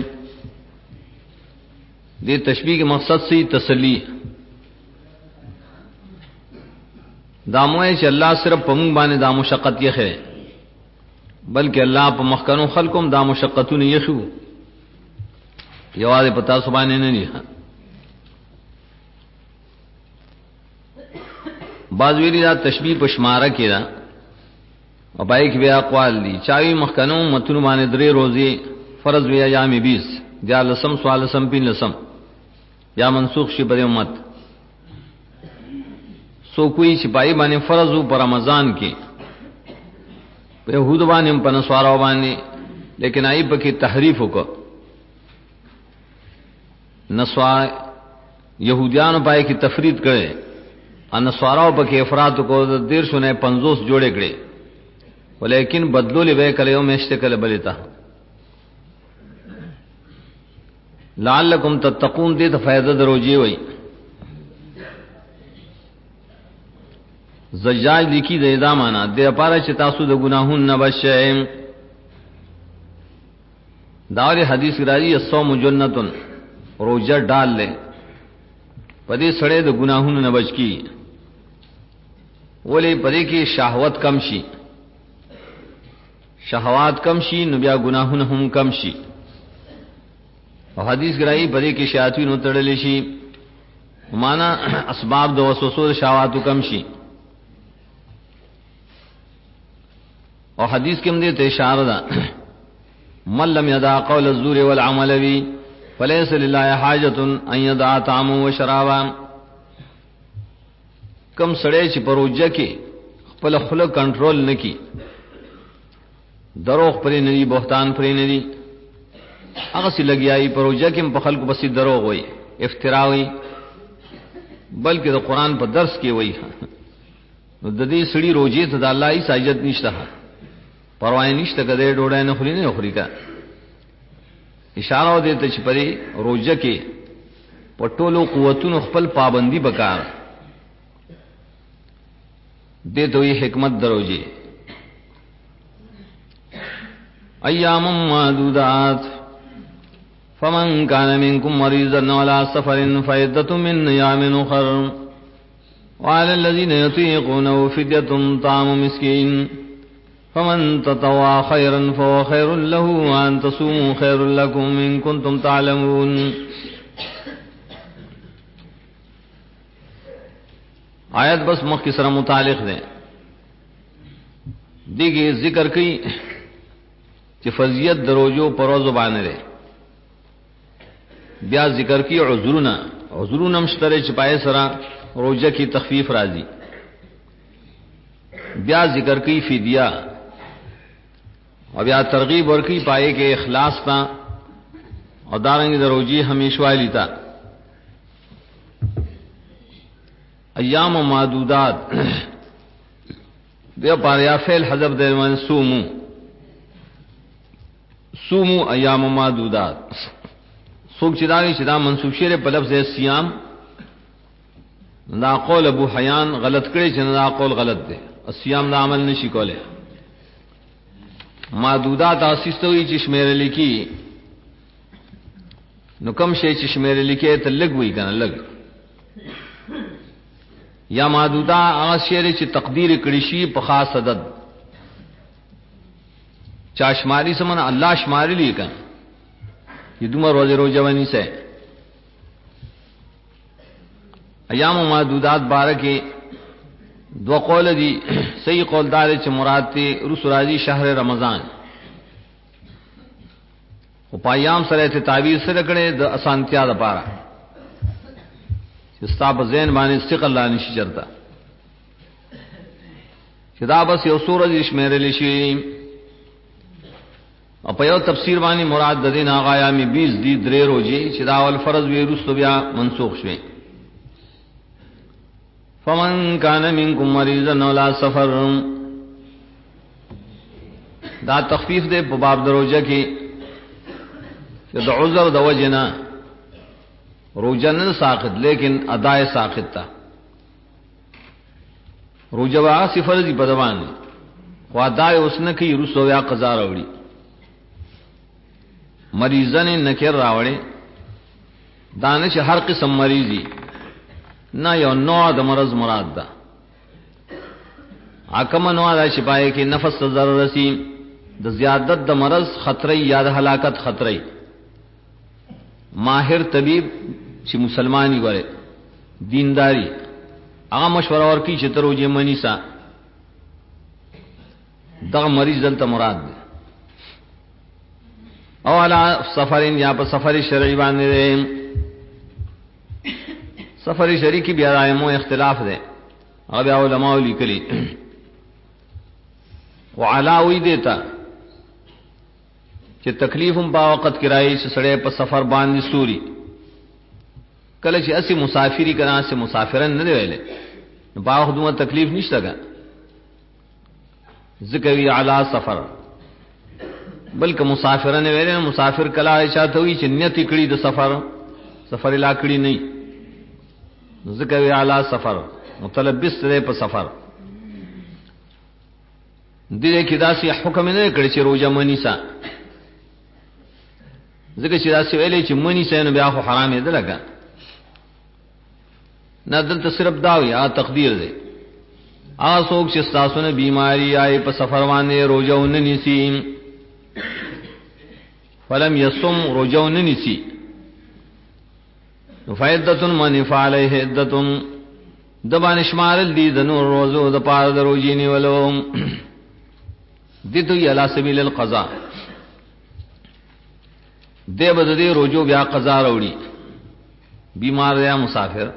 دې تشبیه کې مقصد سي تسلی دا موه چې الله صرف په مونږ باندې دا مشقت یې خره بلکې الله په مخکنو خلقوم دا مشقتونه یې شو یوازې پتا سو باندې نه نه. بعض ویلي دا تشبیه په شماره کې دا او پای کې بیا اقوال دي چاوي مخکنو متونو باندې درې روزي فرض وی ایام 20 یا لسم سوال لسم پین لسم یا منسوخ شي په امت سو کوئی سپای باندې فرض او پر رمضان کې په يهود باندې په نسوارو باندې لیکن آی په کې تحریف وکړه نسوا يهوديانو پای کې تفرید کړي ان نسوارو په کې افراط کو د 150 جوړې کړي ولیکن بدلو لوي کلیو میشته کله بلتا لعلکم تتقون دې ته فائدہ دروږي وای. زجاج لیکي د ادامانه د لپاره چې تاسو د ګناهونو نه بچئ. دا حدیث راځي الصوم جنتون روزه ډال لې پدې سړې د ګناهونو نه بچ کی ولې پدې کې شهوت کم شي شهوات کم شي نو بیا ګناهونه هم کم شي. او حدیث راځي پدې کې شیاطین وتړل شي معنا اسباب د وسوسو شهوات کم شي. اور حدیث کے اندر اشارہ دا من لم يدع قول الزور والعمل به فليس لله حاجة ان يدع طعامه وشرابه. کم سړی چې پروژه کې خپل خلق کنټرول نکي دروغ پرې نه دي بهتان پرې نه دي هغه سي لګیاي پروژه کې په خلکو بسې دروغ وي افترا وي بلکې د قران په درس کې وایي نو د دې سړي روزي ته د الله ای ساجت نشته پروا نشته کده ډوډۍ نه خوري نه خوري کا اشاره دې ته چې پرې روزه کې پټولو قوتونو خپل پابندي وکړ دې ته یې حکمت دروځي ایام معدودات فمن كان منكم مريضا على سفر فعدة من أيام أخر وعلى الذين يطيقونه فدية طعام مسكين فمن تطوع خيرا فهو خير له وأن تصوموا خير لكم إن كنتم تعلمون. آیت بس مخ سره متعلق ده دیگه ذکر کی چې فضیلت دروجو پروزو باندې ده بیا ذکر کی عذرونه مشتره چې پای سره روزه کی تخفیف راځي بیا ذکر کی فدیہ او بیا ترغیب ورکی پائے کے اخلاص تا اور دارنگی دروجی ہمیشوالی تا ایام و معدودات دیا پاریا فعل حذف درمان سومو ایام و معدودات سوک چداوی چدا منصوب شیر پر لفظ سیام دا قول ابو حیان غلط کرے چنا دا قول غلط دے السیام دا عمل نشی کولے معدودات آسیستوی چشمیر لکی نو کم شے چشمیر لکی تا لگ وی کنا لگ یا معدودا آغاز شیر چی تقدیر کڑشی پا خاص عدد چا شماری سمنا اللہ شماری لی کنا یہ دومر روزے روجوانی سے ایام و معدودات بارکے دو قول دی صحیح قول دار چ مراد تے رس راضی شہر رمضان او پایام سره ته تعبیر سره کړي د اسانتیا د پاره چې ستاب زین باندې استقل لا نشي چرتا چې دا بس یو سورج شمیرل شي او په یو تفسیر باندې مراد د دین هغه ایام 20 دی درې روزي چې دا ول فرض وی رسو بیا منسوخ شوي فمن كان منكم مريضا ولا سفر دا تخفیف دے باب دروجہ کی کہ دا عذر دا وجنا روجہ نہ ساقط لیکن ادائے ساقط تا روجہ وا صفر دی بدوان خو ادائے اس نے کی رسو یا قضا راوڑی مریضن نکر راوڑے دانش ہر قسم مریضی نہ یو نوع د مرض مراد ده حکم نوع د شفای کې نفس ضرر رسی د زیادت د مرض خطرې یا د هلاکت خطرې ماهر طبيب چې مسلمانی غره دینداری هغه مشوره ورکړي چې تروجه منیسا دا مریض دلته مراد ده او علا سفرین یا په سفر شرعي باندې سفر شریع کی بیا رائمو اختلاف دے اب علماء لیکلی وعلاوی دیتا چې تکلیف هم با وخت کرائی چې سړی په سفر باندې سوري کله چې اسی مسافری کنا سے مسافرن نه دی ویلې با خدمه تکلیف نشته کا ذکروی علی سفر بلکې مسافرن ویلې مسافر کلا اشاعت ہوئی چې نیت کړي د سفر لا کړي نه ذکر اعلی سفر متلبس دے په سفر دې کې داسې حکم نه کړی چې روزه منیسا ذکر چې داسې ویلې چې منیسا نه بیا خو حرام دی لګا نه دلته صرف داوی تقدیر دی څوک چې تاسو نه بیماری آئی په سفر باندې روزه وننسی فلم یصم روزه وننسی فائدتن من فعلیه عدتن دبان شمارل دی دنور روزو د پار دروجینی ولوم دیتو علی سبیل القضاء دے بد دی روجو بیا قضا روڑی بیمار یا مسافر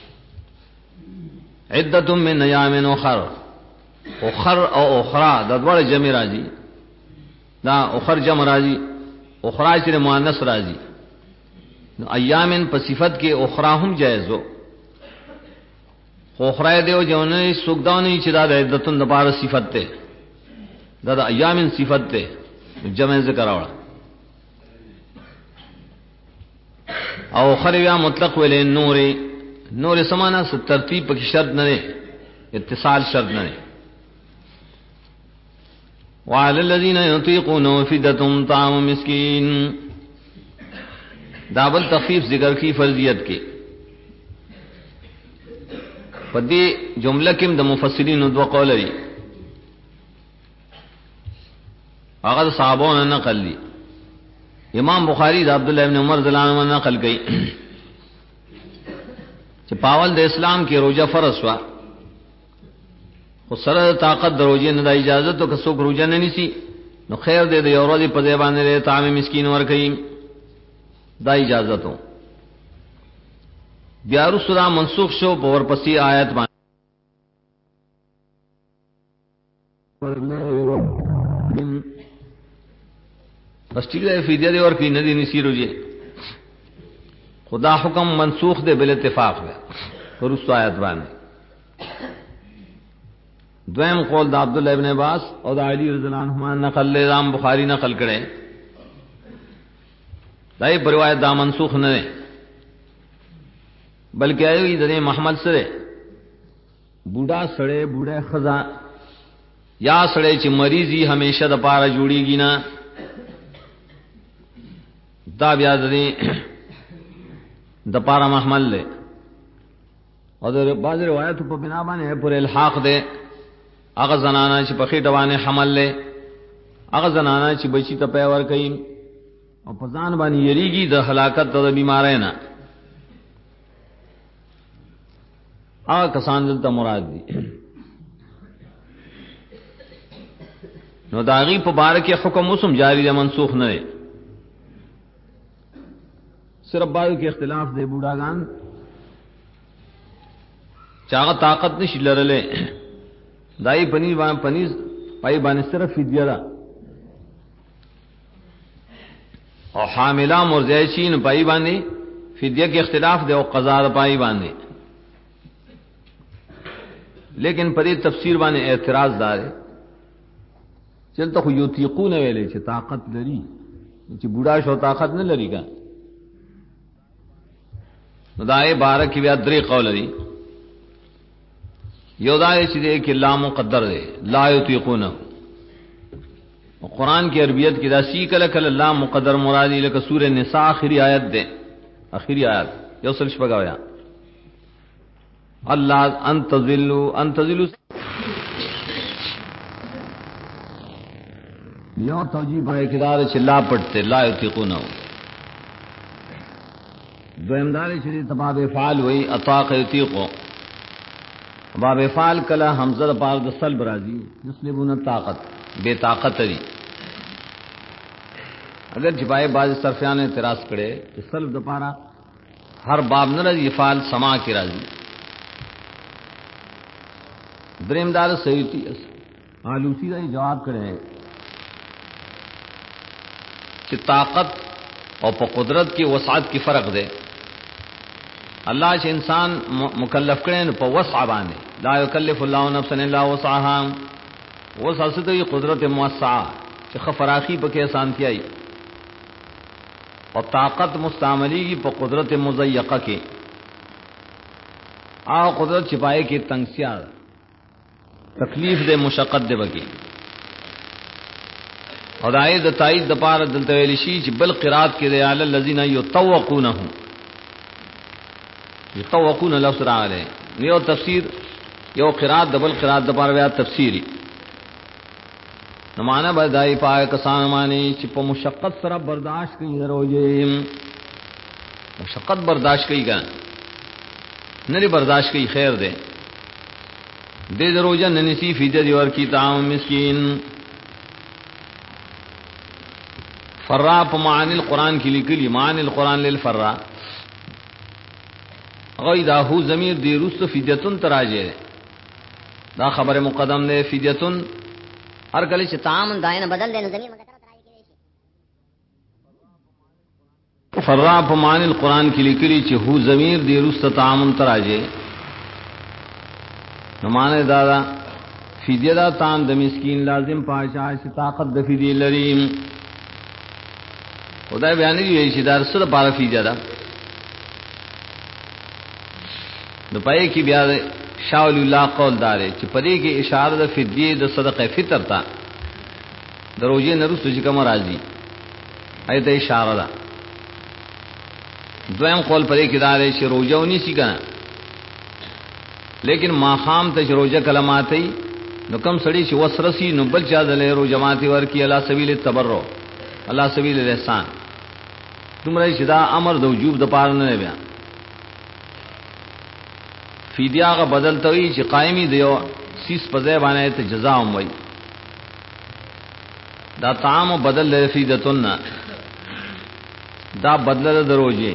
عدت من ایام اخر او اخرى د دوړ جمع راځي دا اخر جمع راځي اخرى چې مؤنث راځي ایامن په صفت کې اخرى هم جائز ہو خو خړای دیو جون سوګداونی چې دا د عدتون د بار صفت ته دا د ایام صفت ته جمع ذکر راوړه او خریوا مطلق ویلې نور سمانا ترتیب پکې شرط نه اتصال شرط نه وعلى الذين يطيقون فدية طعام مسكين دابل تخفیف ذکر کی فرضیت کی پدې جمله کې د مفسرین دوه قول لري هغه صحابو نه نقل دي امام بخاری د عبد الله ابن عمر رضی الله عنه نقل کړي چې پاول د اسلام کې روزه فرض وا خو سره طاقت د روزې نه د اجازه ته که څوک روزه نه نیسي نو خیر دې د یو ورځې په ځای باندې طعام مسکین ورکړي دا اجازه ته بیا رسول منسوخ شو په ورپسې آیت باندې بس ٹھیک ہے فدیہ دے اور کی ندی نسی روزے خدا حکم منسوخ دے بل اتفاق ہے اور اس آیت باندې دویم قول دا عبداللہ ابن عباس اور دا علی رضی اللہ عنہما نقل لے امام بخاری نقل کرے دای پر روایت دا منسوخ نه بلکہ ایوی دنے محمد سره بوډا سړی بوډا خزا یا سړی چې مریضی همیشه د پاره جوړیږي نه دا بیا دنے د پاره محمل له او د بعض روایت په بنا باندې پر الحاق ده هغه زنانه چې په خېټه باندې حمل له هغه زنانه چې بچی ته پیور کوي او په ځان باندې یریږي د هلاکت د بیمارۍ نه هغه کسان دلته مراد دي نو داغي په بار کې حکم مسم جاری ده منسوخ نه دی صرف باندې کې اختلاف دی بوډاګان چاغه طاقت نشي لرلې دای پنی پای باندې صرف فدیه ده او حاملہ مرضعین پای باندې فدیه کې اختلاف دی او قضا پای باندې لیکن پدې تفسیر باندې اعتراض دار چلته خو یوتیقون ویلې چې طاقت لري چې بوډا شو طاقت نه لري کا نو دای بارک بیا درې قول لري یو دای چې دې کې لا مقدر دی لا یوتیقونه قرآن کی عربیت کی دا سی کله کله لا مقدر مرادی لکه سورہ نساء آخری آیت ده آخری آیت یو سل شپږاویا اللہ انتظلوا یو توجیه په اقدار چې لا پټته لا یتقونه دویمدار چې تباب فعال وای اطاق یتقو باب فعال کلا حمزه پار د سلب راځي یسلبون طاقت بے طاقت دی اگر جبائے باز صرفیان اعتراض کړي چې سلب د پارا ہر باب نه راځي فعال سما کی راځي دریمدار سیوتی آلوسی دا جواب کړي چې طاقت او په قدرت کې وسعت کې فرق دی الله چې انسان مکلف کړي په وسع باندې لا یکلف الله نفسا الا وسعها وسعت دی قدرت موسعه چې خفراخی پکې آسانتیاي او طاقت مستعملی په قدرت مضیقه کې او قدرت چھپائے کې تنگسیا تکلیف دے مشقت دے بکی اور آئے د تائید د پار دلته ویل شي چې بل قرات کې دی علی الذین یطوقونه یطوقون لفظ راغله یو تفسیر یو قرات دبل قرات د پار بیا تفسیری نو معنا بدای پای کسان معنی چې په مشقت سره برداشت کوي دروځي مشقت برداشت کوي ګان نه برداشت کوي خیر ده دے دروجہ ننسی فیدہ دیور کی طعام مسکین فرا پا معانی القرآن کی لکلی معانی القرآن للفرا غیدہ ہو ضمیر دی رست فیدیتن تراجے دا خبر مقدم دے فیدیتن ہر کلی سے تعامن دائن بدل دے ضمیر مذکر تراجے کی فرا پا معانی القرآن کی لکلی چھ ہو ضمیر دی رست تعامن تراجے نمانے دادا فدیہ دا تام د مسکین لازم پاشا چې طاقت د فدیہ لریم خدای بیان دی چې دار سره پاره فدیہ دا نو پای کی بیا شاول الله قول دار چې پدې کې اشاره د فدیہ د صدقه فطر تا دروځي نرسو چې کوم راځي ایته اشاره ده دویم قول پدې کې دار چې روزونی سی کنه لیکن ما خام ته روزه کلماتي نو کم سړی چې وسرسی نو بل چا دلې رو جماعتي ورکی الله سبیل التبرع الله سبیل الاحسان تمره چې دا امر د وجوب د پاره نه بیا فدیه غ بدل توي چې قائمي دیو سیس په ځای باندې ته جزاء هم وای دا طعام بدل له فدیتن دا بدل دروځي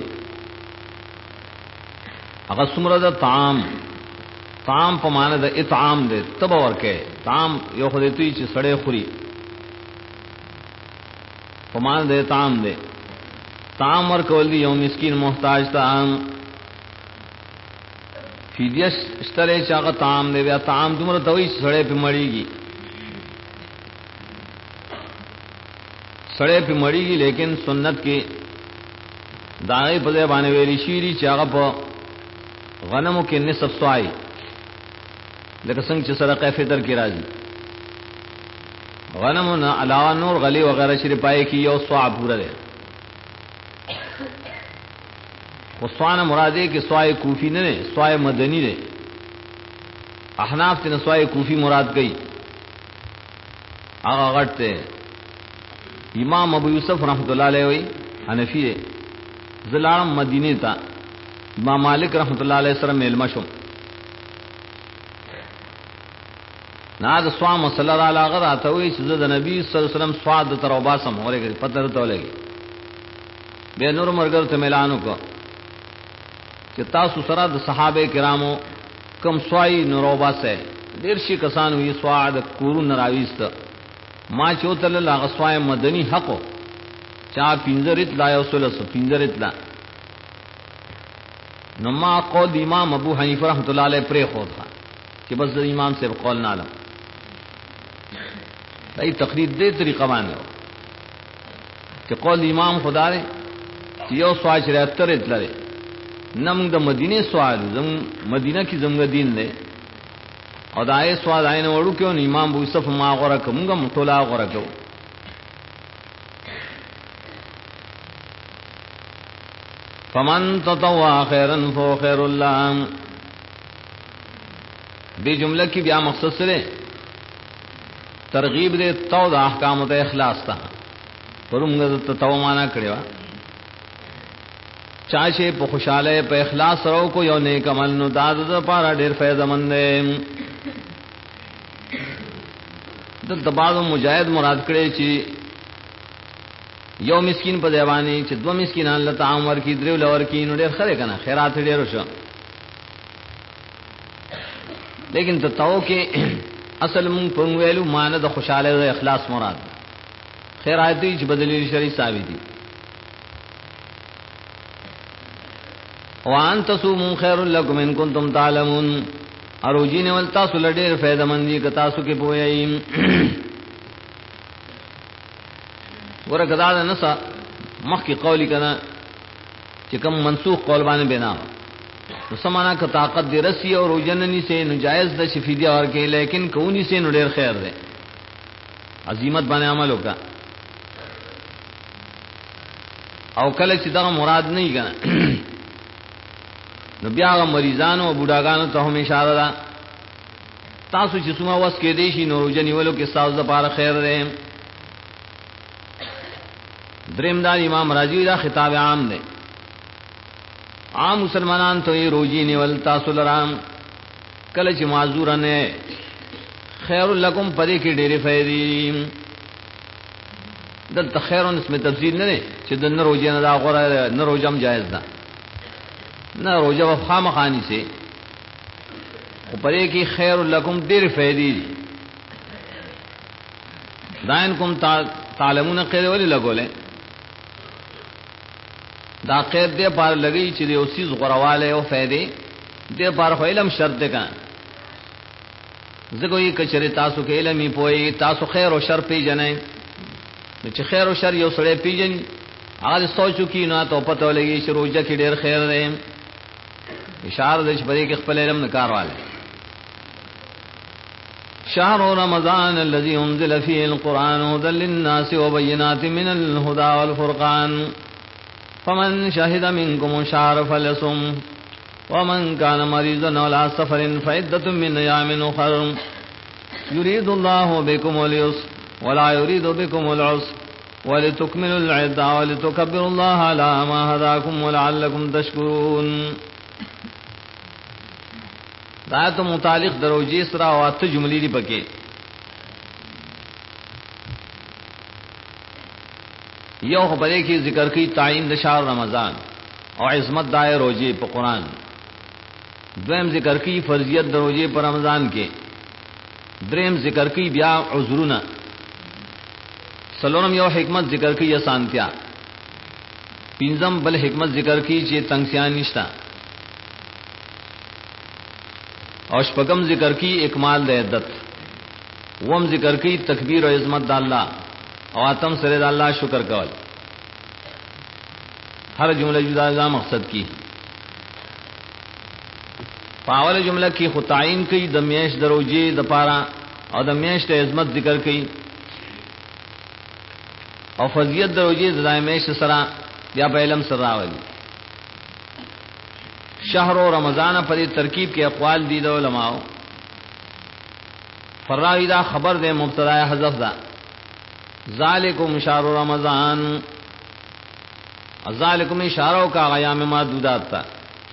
هغه څومره د طعام په معنا د اطعام دې تب ورکه طعام یو خو دې تی چې سړې خوري په معنا د اطعام دې طعام ورکول دی یو مسکین محتاج ته فدیه اشتره چې هغه طعام دې بیا طعام دومره توي سړې په مړیږي سړې په مړیږي لیکن سنت کې داغه په ځای باندې ویلي شيری چې هغه په غنمو کې نصف سوای لکه څنګه چې صدقه فطر کې راځي غنمو نه علاوه نور غلی وغیرہ شری پای کې یو سوا پورا ده او سوانه مراده کې سوای کوفی نه نه سوای مدنی ده احناف ته سوای کوفی مراد گئی هغه غټه امام ابو یوسف رحمت الله علیه وی حنفی ده زلالم مدینه تا امام مالک رحمت الله علیه سره ملما شو نا د سوا مسله را لاغه راته وی چې د نبی صلی الله علیه وسلم سواد تروبا سم اورګي پتر ته لګي به نور مرګر ته اعلان وکړه چې تاسو سره د صحابه کرامو کم سوای نوروبا سه ډیر شي کسان وی سواد کورون راويست ما چوتل لاغه سوای مدنی حقو چا پینځرت لا یو سلس پینځرت لا نو ما قول امام ابو حنیفه رحمۃ اللہ علیہ پرې خو تھا کہ بس امام سے قول نہ علم دای تقریر دې طریقه باندې کہ قول امام خدا دې یو سوال چره اتر اتلره نم د مدینه سوال زم مدینه کی زمګ دین نه او دای سوال عین وړو کې امام ابو یوسف ما غره کومګه مټولا غره کو فمن تطوع خيرا فهو خير الله دې جمله کې بیا مقصد سره ترغیب دې تو د احکام ته اخلاص تا پرمغه ته تو معنا کړو چاشه په خوشاله په اخلاص سره کو یو نیک عمل نو داد د پاره ډېر فائدہ مند دی د تبادل مجاهد مراد کړي چې یو مسکین په دیوانی چې دو مسکینان لته عمر کی درو لور کی نو ډېر خره کنه خیرات ډېر وشو لیکن ته تو کې اصل مون په ویلو مان د خوشاله او اخلاص مراد خیرات دې چې بدلی شری ثابت دي وان تصوموا خير لكم ان كنتم تعلمون اروجین ولتا سلډیر فائدہ مندی کتا سو کې پویایم ورکدا نسا مخکی قولی کنا چې کوم منسوخ قول باندې بنا نو سمانا کا طاقت دی رسی اور وجننی سے نجائز د شفیدیہ اور کې لیکن کونی سے نډیر خیر ده عظمت باندې عمل وکا او کله چې دا مراد نه کنا نو بیا مریضانو او بوډاګانو ته هم اشاره ده تاسو چې څومره وس کې دی شي نو وجنی ولو کې ساز د پاره خیر ده دریم دا امام راضی دا خطاب عام دے عام مسلمانان تو یہ روجی نیول تاسو لرام کله چې معذور نه خیر لکم پدې کې ډېرې فائدې د خیرون اسم تفسیر نه چې د نه روجی نه دا غوړه نه روجم جایز ده نه روجه و خامخانی سے او پدې کې خیر لکم ډېرې فائدې داین کوم تعلمون قید ولی لګولې دا قید دې پار لګی چې یو سیز غرواله او فائدې دې پار خو علم شرط ده کنه زګوي کچری تاسو کې علمي پوي تاسو خیر او شر پیژنئ نو چې خیر او شر یو سره پیژنئ هغه سوچو کې نه ته پته ولګي چې روزه کې ډېر خیر دی اشاره دې چې بری کې خپل علم نکارواله شهر رمضان الذي انزل فيه القرآن هدى للناس وبينات من الهدى والفرقان فمن شهد منكم الشهر فليصم ومن كان مريضا على سفر فعدة من أيام أخر يريد الله بكم اليسر ولا يريد بكم العسر ولتكملوا العدة ولتكبروا الله على ما هداكم ولعلكم تشكرون. آیت متعلق دروجی سرا او اته جملې دی پکې یو خبره کې ذکر کی تعین د شهر رمضان او عظمت دای روزي په قران دویم ذکر کی فرضیت د روزي په رمضان کې دریم ذکر کی بیا عذرونه سلورم یو حکمت ذکر کی آسانتیا پنځم بل حکمت ذکر کی چې تنگسیان نشتا اور شپغم ذکر کی اکمال د عدت وم ذکر کی تکبیر و عظمت د الله او اتم سره د الله شکر کول ہر جملہ جدا جدا مقصد کی پاول جملہ کی خطائن کی دمیش دروجی د پارا او دمیش ته عظمت ذکر کی او فضیلت دروجی د دایمیش سرا یا په علم سره راوي شهر رمضان پر ترکیب کے اقوال دی دو علماء فراوی دا خبر دے مبتدا حذف دا ذالکم شهر رمضان ذالکم اشاروں کا ایام معدودات تھا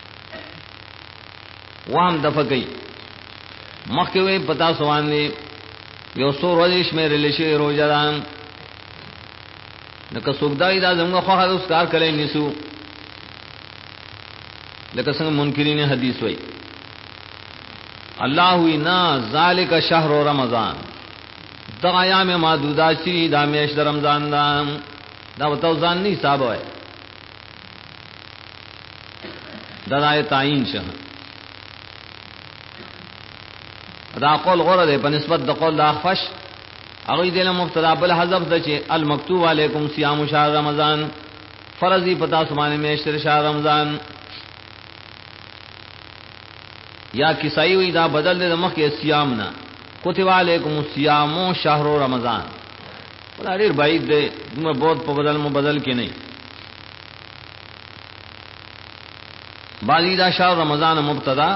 وہم دفقی مخکوی پتا سوان دی یو سور وزش میں رلشی روزہ دان نکا سوکدائی دا زمگا خواہ دا اس کار کرے نیسو لکه څنګه منکرین حدیث وای الله وینا ذالک شهر رمضان دا ایام معدودات چې دا میاشت د رمضان دا وتو ځان نه حساب وای دا دای تعین شه دا قول غره ده په نسبت د قول د اخفش هغه دې له مبتدا بل حذف د چې المکتوب علیکم صيام شهر رمضان فرضی پتا سمانه میاشت شهر رمضان یا کسائی ہوئی دا بدل دے دمخ کے سیام نا کتب علیکم السیام شہر رمضان بڑا دیر بعید دے دمر بہت پا بدل کے نہیں بعضی دا شہر رمضان مبتدا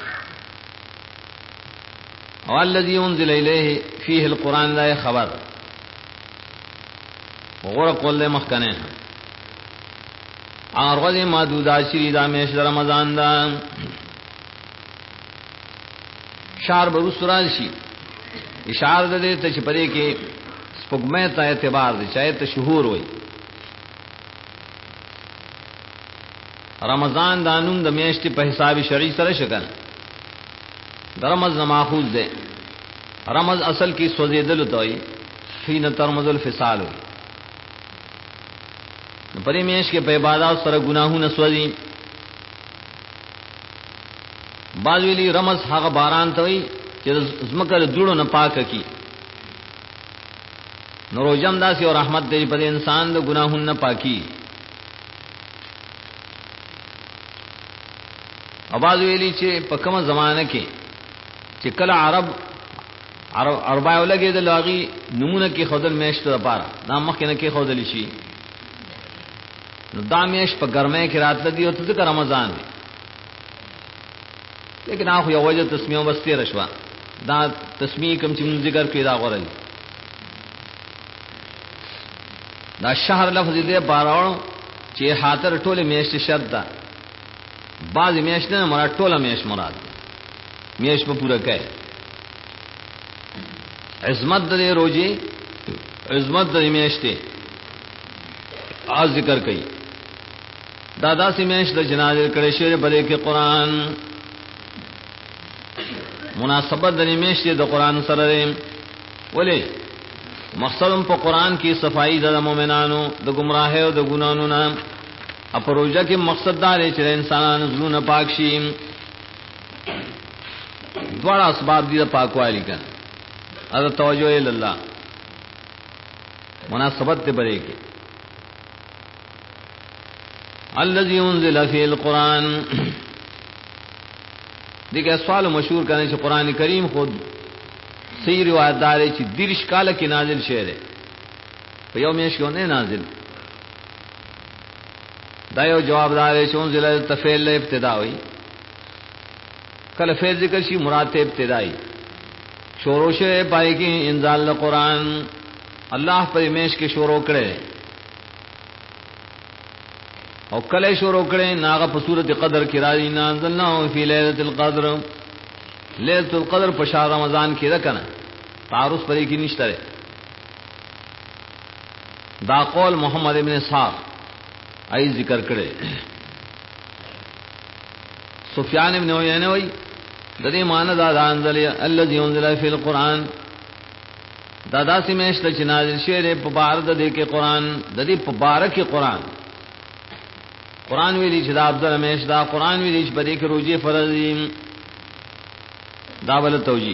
والذی انزل الیہ فیہ القرآن دا خبر غرق قول دے مخکنے آرغد مادودا شری دا میش رمضان دا شهر برو سراشی اشار دے ته چې پرې کې سپګمه ته اعتبار دي چاہے ته شهور وي رمضان دانون د میاشتې په حساب شرعي سره شګل رمض ماخوذ ده رمض اصل کی سوزیدل توي حين ترمز الفصال پرې میاش کې په عبادت سره گناهونه سوځي باجولی رمز هغه باران ته وي چې زمکه جوړو نه پاک کی نو روزم داسي او رحمت دې په انسان د ګناهونو نه پاکي اواز ویلی چې په کومه زمانہ کې چې کله عربای ولګي د لاغي نمونه کې خودل میشت لپاره دا مخ کې نه کې خودل شي نو دا میش په ګرمه کې راتل دي او ته رمضان دی لیکن آخو یو وجہ تسمیوں بس تیر شوا دا تسمیع کم چی من ذکر کی دا غرل دا شهر لفظ دے باراؤں چی حاتر ٹول میشت شرط دا بعض میشت نے مراد ٹولا میش مراد میش پا پورا کہے عظمت دے روجی عظمت دے میشتے آج ذکر کئی دادا سی میشت جنازر کرے شیر بدے کے قرآن مناسبت د نیمش د قران سره ولې مقصد په قران کې صفائی د مؤمنانو د گمراهۍ او د ګناونو نه اپروجه کې مقصد دا دی چې انسانانو زړونه پاک شي دوڑا اسباب دی پاکوالی کن اگر توجہ اللہ مناسبت تے برے کے الذی انزل فی القرآن دیکھے سوال مشہور کرنے سے قرآن کریم خود صحیح روایت دار ہے درش کال کی نازل شعر ہے یومیش کیوں نہیں نازل دایو جواب دار ہے انزل تفعیل ابتدا ہوئی کل فعل ذکر شی مراد ابتدائی شوروش پائے کی انزال قرآن اللہ پر میش کے شورو کرے اور کلے شورو کرے ناغا پسورت قدر کی راضی نازلنا فی لیلۃ القدر لیلۃ القدر پشار رمضان کی رکنا تعارف پری کی نشترے دا قول محمد ابن اسحاق ای ذکر کرے سفیان ابن عیینہ وی ددی معنی دا انزل الذی انزل فی القرآن دادا سی میشت چنازل شعر پبار ددی کے قرآن ددی پبارک قرآن قرآن ویلی چدا افضل میش دا قرآن ویلی چ بدی کے روجی فرضیم دا بل توجی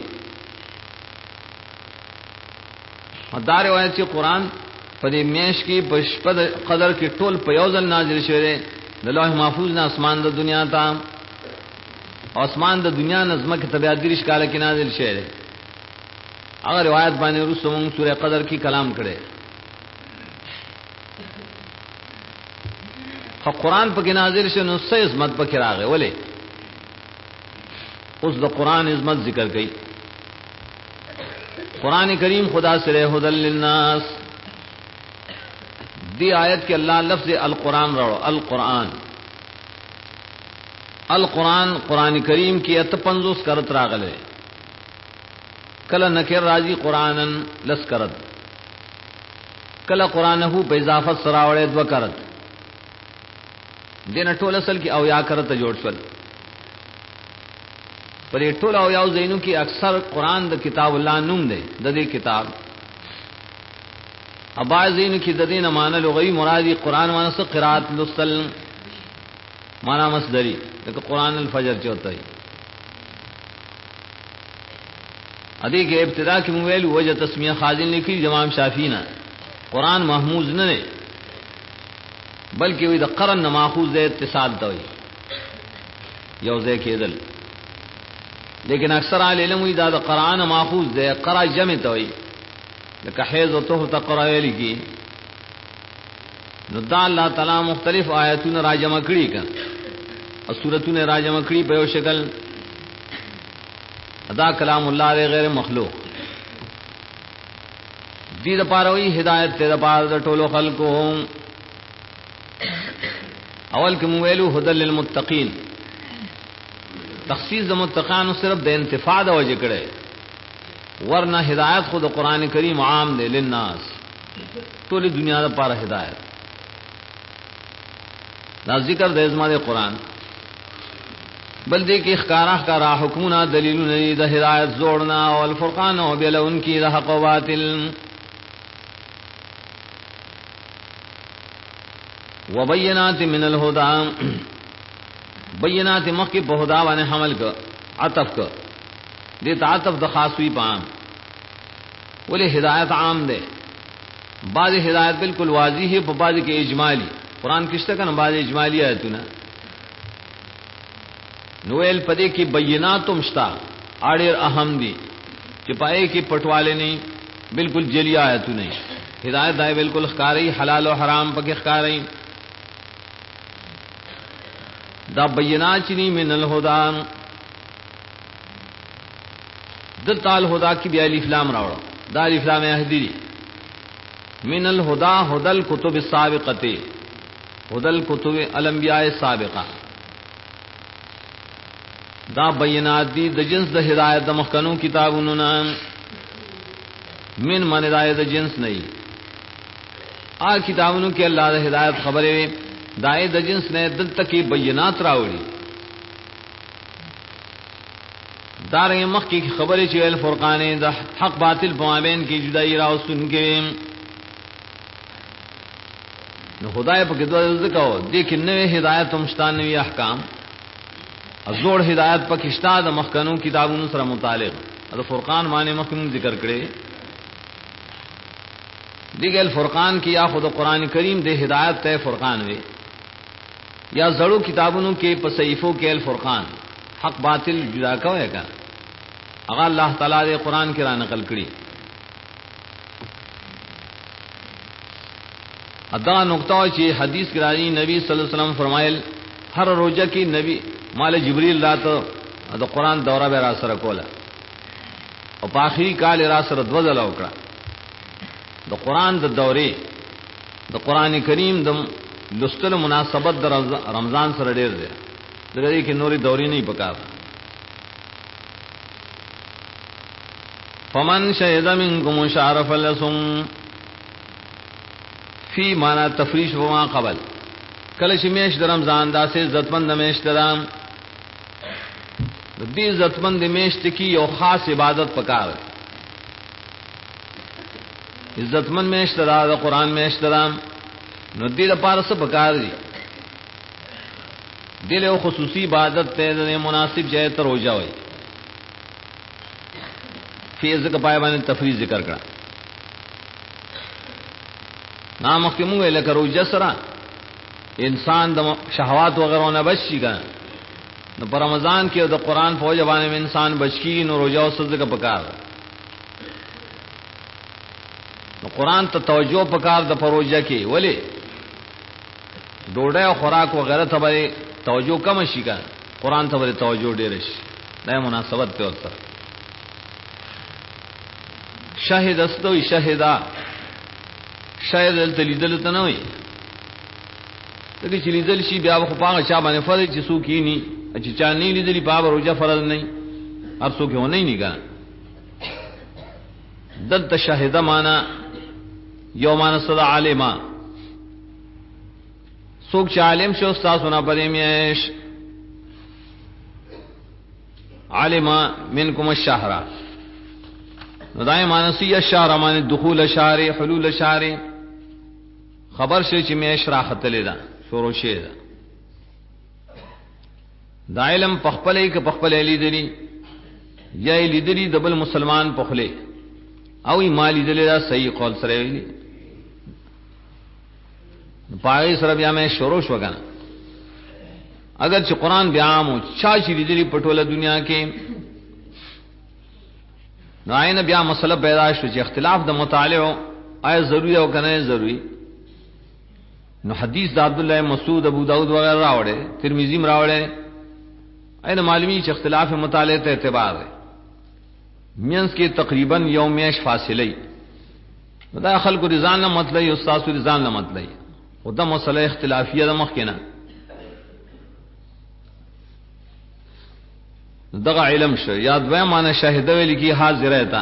دا روایت چ قرآن پدی میش کی پشپد قدر کی ټول پیوزل نازل شعر د لوح محفوظ نہ اسمان د دنیا تا آسمان د دنیا نظم کے طبیعت درش کال کی نازل شعر اگر روایت بانے رسوم سورہ قدر کی کلام کرے قرآن پہ نازل سے نسخہ عظمت پہ کراغے بولے اس دا قرآن عظمت ذکر گئی قرآن کریم خدا سے ہدی للناس دی آیت کے اللہ لفظ القرآن رڑو القرآن القرآن قرآن کریم کی اتپنزوس کرت راغلے کلا نکر راضی قرآن لس کرت کلا قرآن ہو پہ اضافت سراوڑے دو کرت دین ټول اصل کی اویا کرت جوڑ شول پر یہ ټول اویا زینو کی اکثر قرآن دا کتاب اللہ نوم دے ددی کتاب ابا زینو کی ددی نمانا لغوی مرادی قرآن مانس قرات لسل مانا مصدری لیکن قرآن الفجر چوتا ہے ادی کے ابتدا کی مویل وجہ تسمیہ خازن لکھی جمام شافینا قرآن محموز نہ بلکہ وی دا قرن ماخوذ دے اتصال توئی یوزے کے دل لیکن اکثر علم وی دا قرآن ماخوذ دے قرا جمع توئی لکہ حیض و طہر تقرا لکی نو دا اللہ تعالی مختلف آیاتون راجمہ کڑی کا اور سورتون راجمہ کڑی پیو شکل ادا کلام اللہ دے غیر مخلوق دی دا پاروی ہدایت تے دا پار دا ٹولو خلقو اول کے مویلو ہدل للمتقین تخصیص دا متقان صرف دے انتفاع دا وجہ کرے ورنہ ہدایت خود قرآن کریم عام دے للناس تولی دنیا دا پارا ہدایت دا ذکر دے ازما دے قرآن بلدے کی اخکارا حکمنا دلیل دا ہدایت زوڑنا والفرقان و بیل ان کی دا حق و باطل وبینات من الہدا بینات مخی بہدا وانے حمل کا عطف کا دیتا عطف دا خاصوی پام ولی ہدایت عام دے بعض ہدایت بالکل واضح ہے بعض کے اجمالی قرآن کشتہ کا نا بعض اجمالی آیتنا نویل پدے کی بینات مشتا آڑیر اہم دی چپائے کی پٹوالے نہیں بالکل جلی آیتو نہیں ہدایت دائے بالکل اخکاری حلال و حرام پک اخکاری دا بینات چنی من الہدا دتا الہدا کی بھی الف لام راوڑا دا الف لام اہدی من الہدا ہدل کتب السابقۃ ہدل کتب الانبیاء السابقہ دا بینات دی دا جنس دا ہدایت دا مخکنو کتابونو نام من دا دا جنس نہیں آ کتابونو کی اللہ دا ہدایت خبرے دائے دا جنس نے دل تکی بینات راوڑی داریں مخ کی خبریں چی الفرقانے دا حق باطل پوابین کی جدائی راو سن کے نو خدای پا کدو ذکاو دیکھن نوے ہدایت و مشتان نوے احکام زوړ هدایت پکشتا د مخکنو کتابونو سره متعلق د فرقان معنی مخکې ذکر کړي دیګه الفرقان کی یا خود قرآن کریم د ہدایت ته فرقان وي یا زړو کتابونو کې په صحیفو کې الفرقان حق باطل جدا کوي کا هغه الله تعالی د قرآن کې را نقل کړي ادا نقطه چې حدیث کې راځي نبی صلی الله علیه وسلم فرمایل ہر روزه کې نبی مال جبريل رات د قرآن دوره به را سره کوله او په آخري کال را سره دوزل وکړه د قرآن د دورې د قرآن کریم د لستل مناسبت د رمضان سره ډېر دی دغه کې نوري دورې نه پکار فمن شهد منکم شهر فليصم فی معنا تفریش وما قبل کله چې میش د رمضان داسې عزتمند میش درام د دې عزتمند میش کې یو خاص عبادت پکار عزتمند میش درا د قرآن میش درام نو دې لپاره څه پکار دي دې له خصوصي عبادت ته د مناسب ځای ته روزه وي فی ذکر پای باندې تفریح ذکر کړه نام کې موږ له روزه سره انسان د شهوات وغیرہ نه بچی کا نو پر رمضان کې د قرآن فوج باندې انسان بچی نو روزه او صدقه پکار نو قرآن ته توجه پکار د پروژه کې ولی ډوډۍ او خوراک وغیرہ ته به توجه کم شي کا قرآن ته به توجه ډیر شي دا مناسبت ته سره شاهد استوي شاهدا شاید دلیدل ته نه وي دغه چې لیدل شي بیا خو پاغه چا باندې فرض چې سو کینی چې چا نه لیدلی په روزه فرض نه هر څوک یې ونه نه ګان دلته شاهد معنا یومان صدا عالما څوک چې عالم شو تاسو نه پدې میش عالما منکم الشهر نو دای مانسی الشهر معنی دخول الشهر حلول الشهر خبر شي چې میش راختلې ده شروع شي ده دا علم پخپلې کې پخپلې لیدلی یا لیدلی دبل مسلمان پخله او مالی دلی صحیح قول سره ویلي پای سره بیا مې شروع شو کنه اگر چې قرآن بیا مو چا چې لیدلی پټوله دنیا کې نو آئین بیا مسئلہ پیدا شو چې اختلاف د مطالعه آیا ضروری او کنه ضروری نو حدیث د عبد الله مسعود ابو داود وغیرہ راوړي ترمذی راوړي آئین معلومی چې اختلاف مطالعه ته اعتبار ہے مینس کې تقریبا یومیش فاصله دا خلق رضان نه مطلب او استاد رضان نه مطلب او دا مسئله اختلافیه د مخ کې نه دغه علم شو یاد وای معنی شاهد ویل کی حاضر ایتا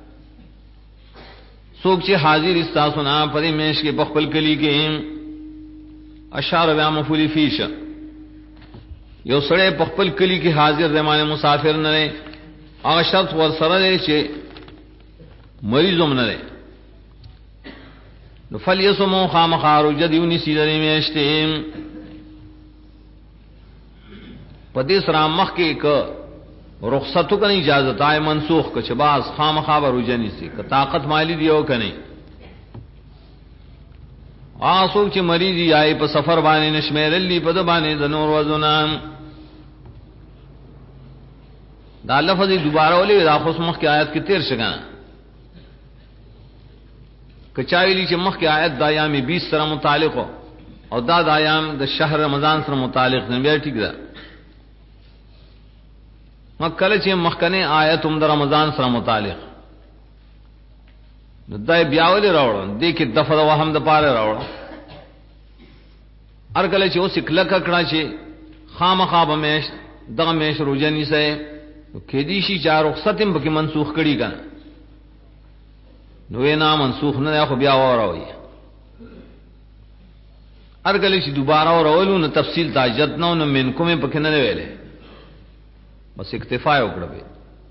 څوک چې حاضر استاسو نه پرې میش کې بخپل کلی کې اشعار و مفعول فیش یو سړی بخپل کلی کې حاضر زمانه مسافر نه نه هغه شرط ور سره دی چې مریضوم نه دی نو فلیسمو خامخارو جدیونی سیدری میشته پدې سره مخ کې ک رخصتو کنی اجازت آئے منسوخ کچھ باز خام خواب روجنی سی کہ طاقت مالی دیو کنی آسوک چھ مریضی آئی پا سفر بانے نشمیر اللی پا دبانے دنور وزنام دا لفظی دوبارہ ولی دا خوص مخ کی آیت کی تیر شکانا کچاوی لی چھ مخ کی آیت دا ایامی 20 سر متعلق ہو اور دا ایام دا شہر رمضان سر متعلق نبیار ٹھیک دا مکل چې مخکنه آیت هم د رمضان سره متعلق دای بیاول راوړل دې کې دفعه وهم د پاره راوړل هر کله چې اوس کله کړه چې خامخا به مېش دغه مېش روزنی سه کې دي شي چې رخصتم به منسوخ کړي کا نو نه منسوخ نه خو بیا وراوي هر کله چې دوباره وراولو نو تفصیل تاجت نو منکم په کې نه ویلې بس اکتفا وکړه به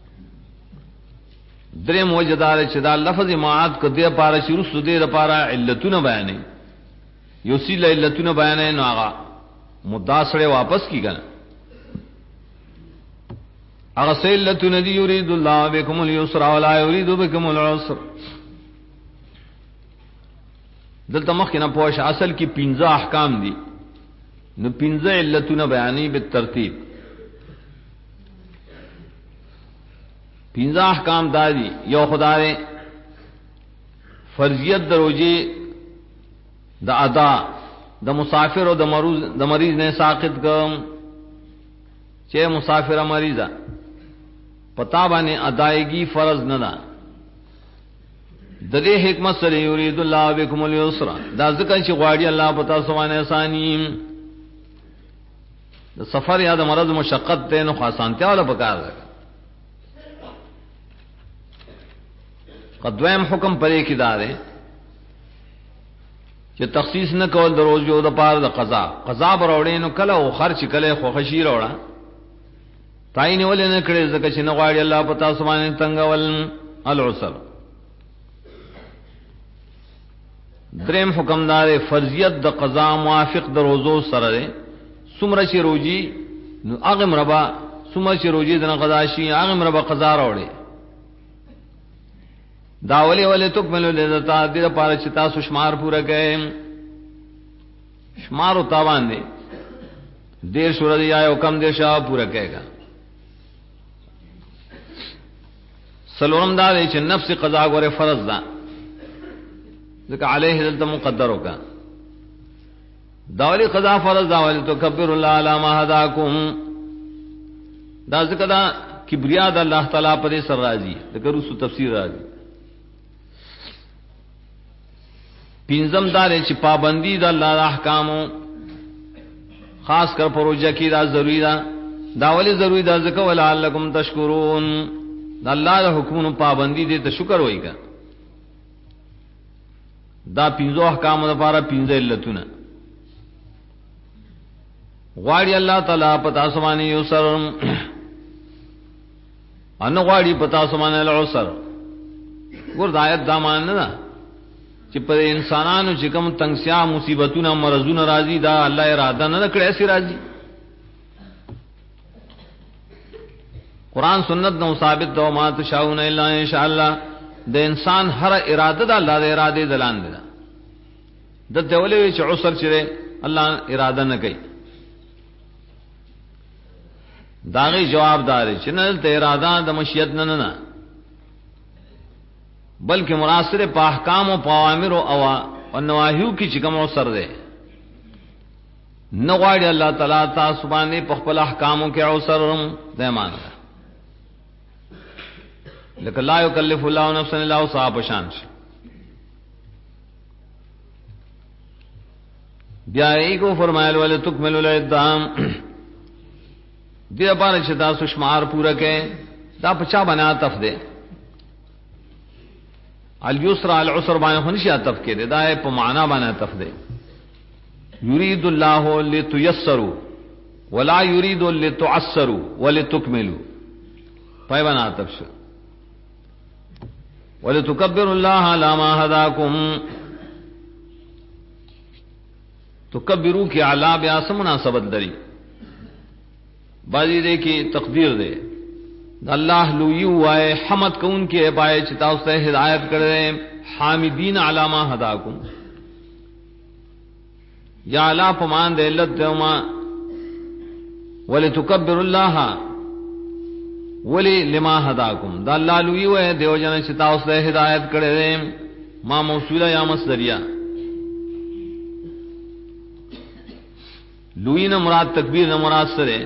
درې موجدار چې دا لفظ معاد کده پاره شروع سده لپاره علتونه بیانې یو سیله علتونه بیانې نو هغه مدعا سره واپس کی کنه اغسلت ندی یرید اللہ بكم اليسر ولا يريد بكم العسر. دلته مخکنه پوښ اصل کې 15 احکام دي، نو 15 علتونه بیانې په ترتیب. 15 احکام دادي. یو خدای فرضیت دروجی د ادا د مسافر او د مریض نه ساقط کوم چې مسافر او مریضا پتا باندې ادائیگی فرض نه ده. د دې حکمت سره یرید الله بكم اليسر، دا ځکه چې غواړي الله پتا سمانه آسانی. د سفر یا د مرض مشقت ته نو خاصانتیا ولا پکار ده. قدویم حکم پرې کې دار چې تخصیص نه کول د روزو د پاره د قضا بروړې نو کله او خرچ کله خو خشي وروړه تاین ولې نه کړې ځکه چې نه غواړي الله پتا سمانه تنگول العسر. دریم حکم دار فرضیت د قضا موافق د روزو سره سمره چې روزي نو هغه مربا سمره چې روزي د قضا شي هغه مربا قضا راوړي. داولی ولی تکملو لذتا دیر پارا چی تاسو شمار پورا کئے شمارو تاوان دے دیر شورا دی آئے و کم دیر شاہ پورا کئے گا. سلورم دا دے چی نفس قضا گورے فرض دا ذکر علیہ دلتا مقدرو کا داولی قضا فرض دا ولی تکبر اللہ علامہ حداکم دا ذکر دا کبریا دا اللہ تعالیٰ پر سر راضی ذکر رسو تفسیر راضی. پینزم دارے چی پابندی دا اللہ دا احکامو خاص کر پروجہ کی دا ضروری دا داولی ضروری دا ذکر ولعلکم تشکرون دا اللہ دا حکمونو پابندی دے تا شکر ہوئی گا. دا پینزو احکامو دا پارا پینزو علتونا غواړي اللہ تعالی پتا سمانی یسر ان غواړي پتا سمانی العسر. ګور دا آیت دا مان نه چې پر انسانانو چې کوم تنگسیا مصیبتونه مرزونه راځي دا الله اراده نه کړی سي راځي. قرآن سنت نو ثابت دو ما تشاؤون الا ان شاء الله د انسان هر اراده د الله د اراده دلان ده. د دولې چې عسر چره الله اراده نه کوي داغي جواب دار چې نه د اراده د مشیت نه بلکہ مناصر پا احکام و پاوامر و نواہیو کی چکم و سر دے نغواڑی اللہ تعالیٰ تا سبحانی پخپل احکاموں کے عسر دے مانا لیکن لا یکلف اللہ نفسا الا وسعها پشانش. بیائی کو فرمائل والے تکمل العدام دیر پارا چتا سشمار پورا کے دا پچا بنا تف دے الیسر العسر باندې خنشي عطف کړي دا په معنا باندې عطف دی. یرید الله لتيسروا ولا یرید لتعسروا ولتكملوا پای باندې عطف شو. ولتكبروا الله على ما هداكم تکبروا کی اعلی بیا سم مناسبت لري باندې دې کې تقدیر دی اللہ لوی وائے حمد کو ان کے پائے چتا سے ہدایت کرے حامدین علامہ ہداکم یا الا پمان دے علت دوما ولتکبر اللہ ولی لما ہداکم دا اللہ لوی وائے دیو جن چتا سے ہدایت کرے ما موصولہ یا مصدریہ. لوی نہ مراد تکبیر نہ مراد سرے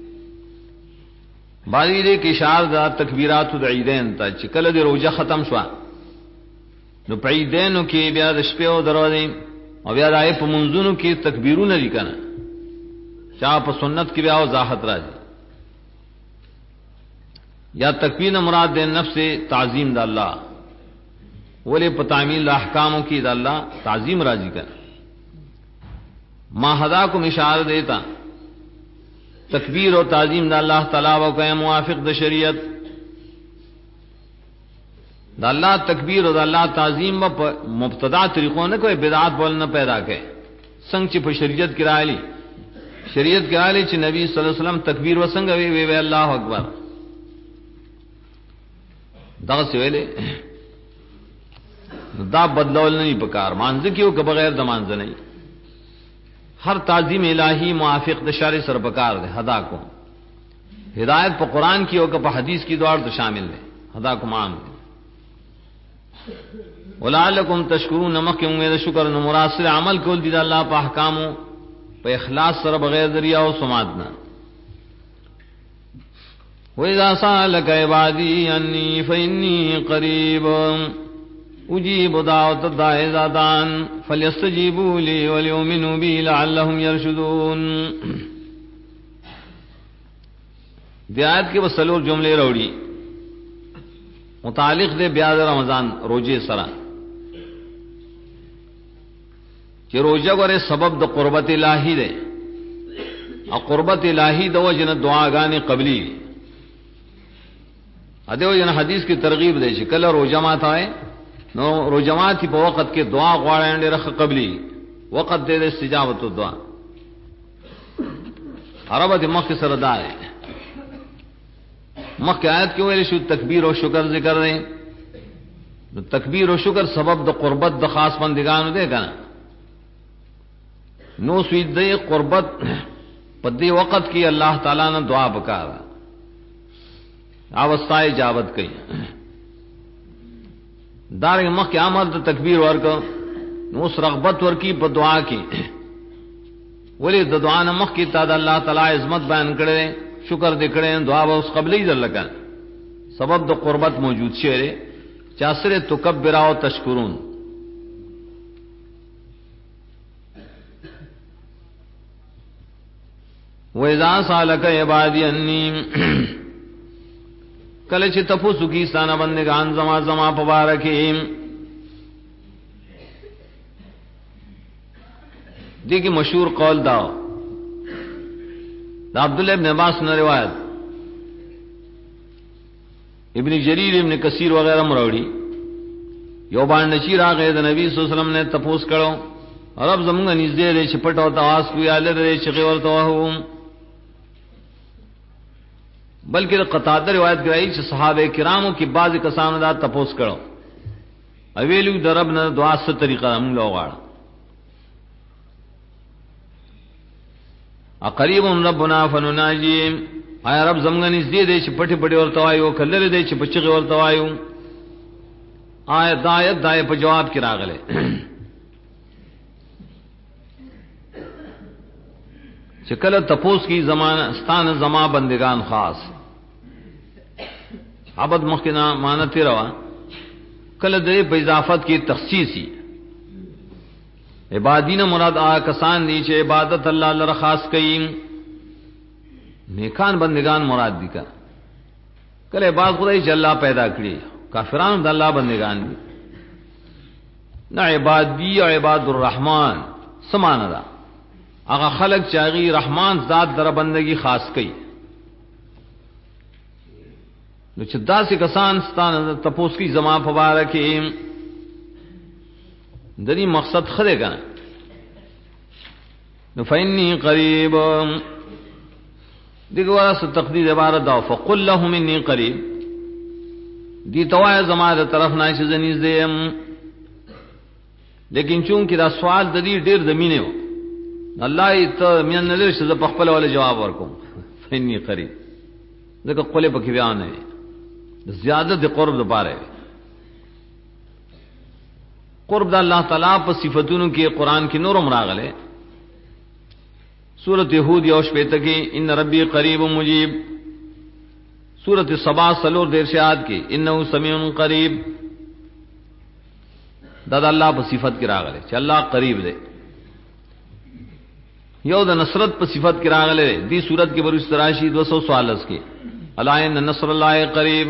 بعضی دے کی اشار دا تکبیرات د عیدین تا چې کله د روزه ختم شو نو په عیدینو کې بیا د شپې او دروازې او بیا د په منځونو کې تکبیرونه دي کنه چا په سنت کې بیا وضاحت راځي. یا تکبیر مراد د نفس تعظیم د الله ولې په تعمیل احکامو کې د الله تعظیم راځي کنه. ما هداکم اشاره دیتا تکبیر و تعظیم دا اللہ تعالیٰ و کہ موافق دا شریعت دا اللہ تکبیر و دا اللہ تعظیم و مبتدا طریقوں نے کوئی بدعات بولنا پیدا کہ سنگ چی پا شریعت کی رائے لی چی نبی صلی اللہ علیہ وسلم تکبیر و سنگ وی اللہ اکبر دا سویلې دا بدلول نه پکار مانځ کیو که بغیر د مانځ نه ہر تعظیم الہی موافق د شرع سر پکار دے ہدا کو ہدایت پہ قرآن کی ہو کہ حدیث کی دوار تو شامل ہے ہدا کو مان دے ولعلکم تشکرون نمک کے امید شکر مراد سے عمل کول دی اللہ پہ احکام پہ اخلاص سر بغیر ذریعہ و سمادنا وَإِذَا سَأَلَكَ عِبَادِي عَنِّي فَإِنِّي قَرِيبٌ اجیب دعوت الداع اذا دعان فلیستجیبوا لی ولیؤمنوا بی لعلهم یرشدون. دی آیت کے بسلور جملے روڑی متعلق دے بیاد رمضان روجے سرا کہ روجہ گورے سبب دا قربت الہی دے اور قربت الہی دو جن دعا گانے قبلی ادو جن حدیث کی ترغیب دے کل روجہ ماتا ہے نو روجمات په وخت کې دعا غواړي ډېر قبلي وخت دې استجابت الدعاء عربه د مخ سره دا ہے مخ آیت کې ویل شو تکبیر او شکر ذکر دیں نو تکبیر او شکر سبب د قربت د خاص بندگانو دے کنه نو سوی دې قربت په دې وخت کې الله تعالی نے دعا وکړه اوستا اجابت کړي دارنگ مخ کے عمل تو تکبیر ورکو نو اس رغبت ورکی په دعا کی ولی د دعا نه مخ کی تا د الله تعالی عظمت بیان کړي شکر دې کړي دعا به اس قبلې در لگا سبب د قربت موجود شعر چاسره تکبر او تشکرون وَإِذَا سَأَلَكَ عِبَادِي أَنِّي کله چې تفوسو کی ستانه بندگان زما زما مبارکیم دیکھ مشہور قول دا عبداللہ ابن عباس نے روایت ابن جریر ابن کثیر وغیرہ مروڑی یو بان نشیر آگئے دا نبی صلی اللہ علیہ وسلم نے تفوس کرو رب زمونگا نزدے دے چپٹو تواس کوئی آلے دے چقیور تواہوم بلکہ قطادہ روایت کرائی کہ صحابہ کراموں کی بعض کسانو دا تپوس کرو اویلو درب نہ دعا سے طریقہ ہم لوگ اقریب ربنا فنناجیم آیا رب زمگن اس دے چھ پٹی پٹی اور توایو کلر دے چھ پچغی اور توایو آیا دایت دائے پہ جواب کی راغلے چکل تپوس کی زمانہ ستان زما بندگان خاص عبد مخنا مانتی روا کل دے پہ اضافت کی تخصیصی عبادین مراد آ کسان دی چھ عبادت اللہ لرا خاص کئیم نیکان بندگان مراد دی کا کل عباد خدای چھ اللہ پیدا کری کافران دا اللہ بندگان دی نہ عباد دی اور عباد الرحمن سمانا دا اگا خلق چاہیے رحمان ذات در بندگی خاص کئی نو چدا سے کسان ستان تپوس کی زما مبارک دنی مقصد خدے کا نو فإنی قریب دیکھو اس تقدیر عبارت دا فقل لهم انی قریب دی توای زما در طرف نہ چیزنیز دے لیکن چونکہ دا سوال ددی ډیر زمینه ہو اللہ تو من نظر سے پخپل والے جواب ورکو فإنی قریب دیکھو قلے پکی بیان ہے زیادت قرب دا پارے قرب دا اللہ تعالیٰ پر صفتوں کی قرآن کی نور مراغلے سورۃ یہود یوش پیتا کی ان ربی قریب مجیب سورۃ سبا سلور دیر سے آد کی انہو سمیع قریب دا اللہ پر صفت کی راغلے چا اللہ قریب دے یو دا نصرت پر صفت کی راغلے دی صورت کے بروس تراشی 244 کے علائن نصر اللہ قریب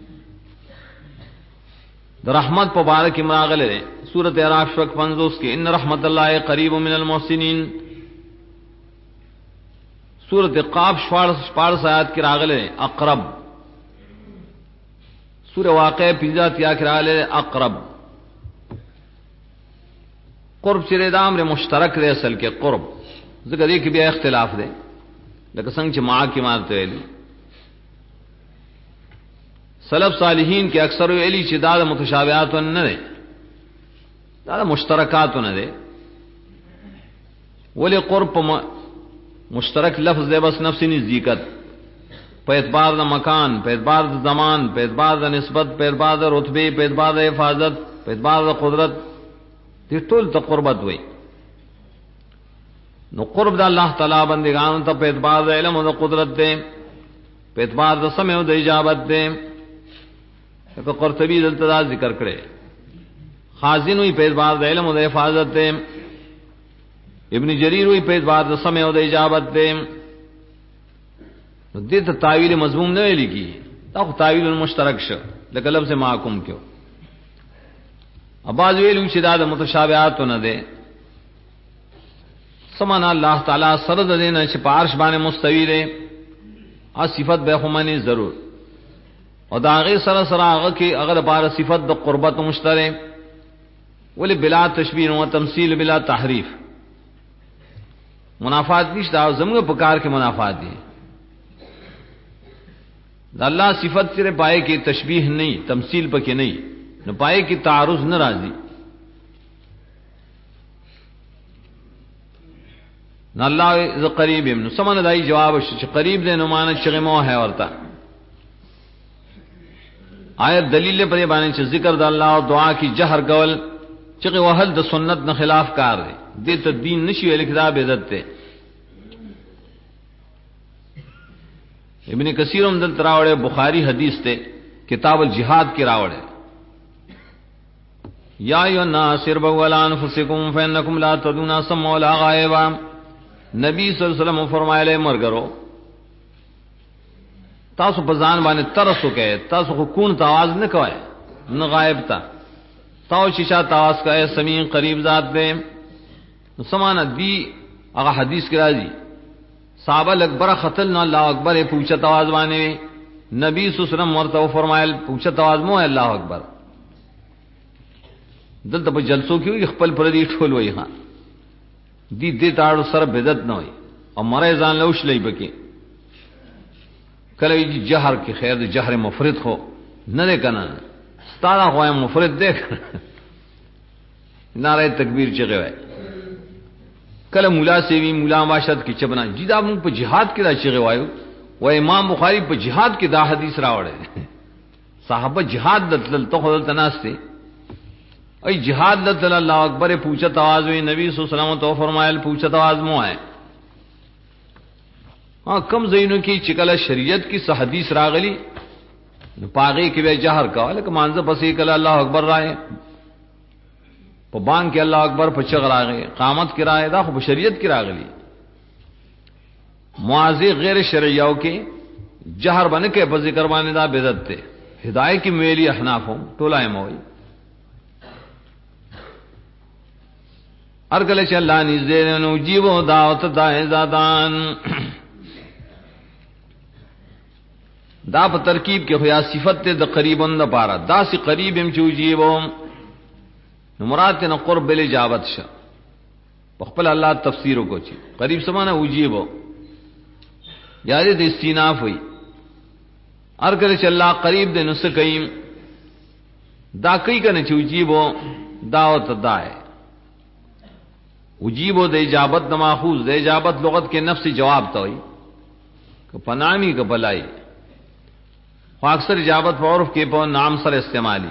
دا رحمت پر بارک مراغلے سورت اعراف شوق 50 کے ان رحمت اللہ قریب من المحسنین سورت قاف 14 آیات کی راغلے اقرب سورہ واقع 50 کی راغلے اقرب قرب چرے دام رے مشترک رے اصل کے قرب ذکر یہ کہ بھی اختلاف دے لیکن سنگ چھ معا کی مارتے ہیں سلف صالحین کې اکثر ویلي چې دا متشابهات نه دي، دا مشترکات نه دي. ولی قرب مشترک لفظ دے بس نفسی نزدیکت په اعتبار د مکان، په اعتبار د زمان، په اعتبار د نسبت، په اعتبار د رتبه، په اعتبار د حفاظت، په اعتبار د قدرت، دې ټول ته قربت وای. نو قرب د الله تعالی بندگانو ته په اعتبار د علم او د قدرت دی، په اعتبار د سمع او د اجابت دی. که قرطبی دلته دا ذکر کړي خازن وی په اعتبار د علم او د حفاظت دی، ابن جریر وی په اعتبار د سمع او د اجابت دی. نو دې ته تعویل مضمون نه ویل کی، دا خو تعویل مشترک شو لکه لفظ معکوم کیو. اباظ ویلو چې دا د متشابهات نه ده. سمانا الله تعالی سره د دینه چې په عرش باندې مستوی دی، ا صفت به خو معنی ضرور، او دا هغه سره سره هغه کې هغه لپاره صفت د قربت مشترک، ولی بلا تشبیه او تمثيل بلا تحریف. منافات نشته، زموږ په کار کې منافات دي. د الله صفت سره پائے کې تشبیه نه، تمثيل پکې نه، نو پائے کې تعارض ناراضي. نو الله ز قریب نو سمن دای جواب چې قریب دې نو مان چې مو ہے ورته. آیت دلیل پر باندې چې ذکر د الله او دعا کی جهر کول چې وهل د سنت نه خلاف کار دی، دې ته دین نشي ویل کتاب عزت ته. ابن کثیر هم دل تراوړې بخاری حدیث ته کتاب الجihad کې راوړې، یا ایو الناس اربوا علی انفسکم فانکم لا تدون سمع ولا غائبا. نبی صلی الله علیہ وسلم فرمایله مرګرو تاسو په ځان باندې ترس وکئ، تاسو خو کون تاواز نه کوئ نه غائب تا، تاسو چې شا تاواز کوئ سمیع قریب ذات دې. نو سمانه دی هغه حدیث کې راځي صحابه اکبر خطل نو الله اکبر پوچھا تاواز باندې، نبی صلی الله علیہ وسلم ورته فرمایل پوچھا تاواز مو الله اکبر. دلته په جلسو کې خپل پر دې ټول وای ها دی دې تاړو سره بدعت نه وای او مړی ځان لوش لې بکی. کله یې جهر کې خیر د جهر مفرد خو نه ده کنه، ستاره خو مفرد ده ناره تکبیر چغه وای. کله مولا سیوی مولا ماشد کې چبنا جی دا موږ په jihad کې دا چغه وایو، و امام بخاری په jihad کې دا حدیث راوړل. صحابه jihad دتل تو خدل تناسته ای جہاد لت اللہ اکبر پوچھا تواز ہوئی. نبی صلی اللہ علیہ وسلم تو فرمائل پوچھا تواز مو ہے. ہاں کم زینوں کی چکل شریعت کی حدیث راغلی پاغی کی بے جہر کا لیکن مانزہ پسی کل اللہ اکبر رائے پا بانگ کے اللہ اکبر پا چغ راغے قامت کی رائے دا خوب شریعت کی راغلی. معاذی غیر شرعیوں کے جہر بن کے پا ذکر بانے دا بدعت تے. ہدایت کی میلی احناف ہوں ٹولائے موئی ارگل چ اللہ نزدے نو جیو دعوت دائے زادان. دا په ترکیب کې خیا صفت ته د قریبن د پارا دا سی قریب هم چوجیو نو مراد نه قرب له اجابت شه په خپل الله تفسیر کو چی قریب سمانه وجیبو یاد دې استیناف وي ارګل چې الله قریب دې نو سکیم دا کوي کنه چوجیبو دعوت دای وجیبو د اجابت د ماخوذ د اجابت لغت کې نفس جواب ته وي ک پنامی ک بلای اکثر اجابت په عرف کې په نام سره استعمالي.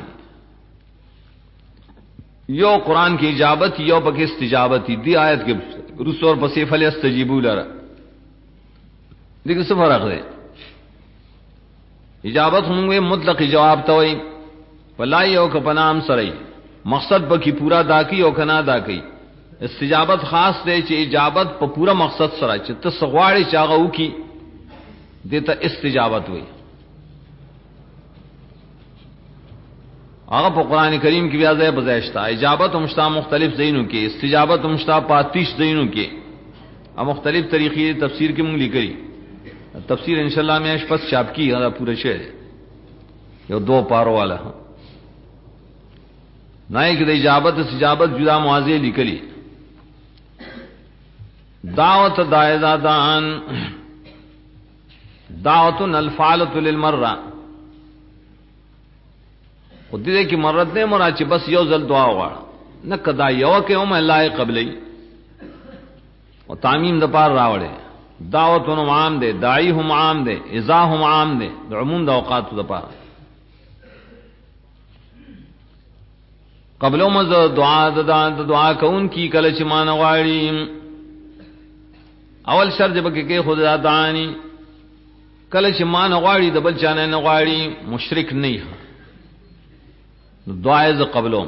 یو قرآن کی اجابت یو پکې استجابت دی آیت کې رسول پسې فل استجیبوا لرا دغه څه فرق دی. اجابت هم مطلق جواب ته وي بلای او ک پنام سره مقصد پکې پورا دا کی او کنا دا کی. استجابت خاص دی چې اجابت په پورا مقصد سره چې ته سغواړي چاغه وکي دته استجابت وي. هغه په قران کریم کې بیا ځای بزایشتا اجابت مشتا مختلف زینو کې استجابت مشتا پاتیش زینو کې ا مختلف طریقې تفسیر کې مونږ لیکلي. تفسیر ان شاء الله مې شپږ چاپ کی دا پورا شی یو دو پارو والا نه کې د اجابت استجابت جدا موازی لیکلي. دعوت دایزادان دعوت الفعلۃ للمرہ خود دې کې مرد نه مراد چې بس یو ځل دعا وغواړه نه کدا یو کې هم الله قبلې او تعمیم د پار راوړې دعوتونو عام دي داعی هم عام دي اذا هم عام دي د عموم د اوقات د پار قبلو مز دعا کون کی کله چې مان غواړي اول شرط به کې خدا دعانی کله چې مان غواړي د بل چانه نه غواړي مشرک نه دعا ز قبلو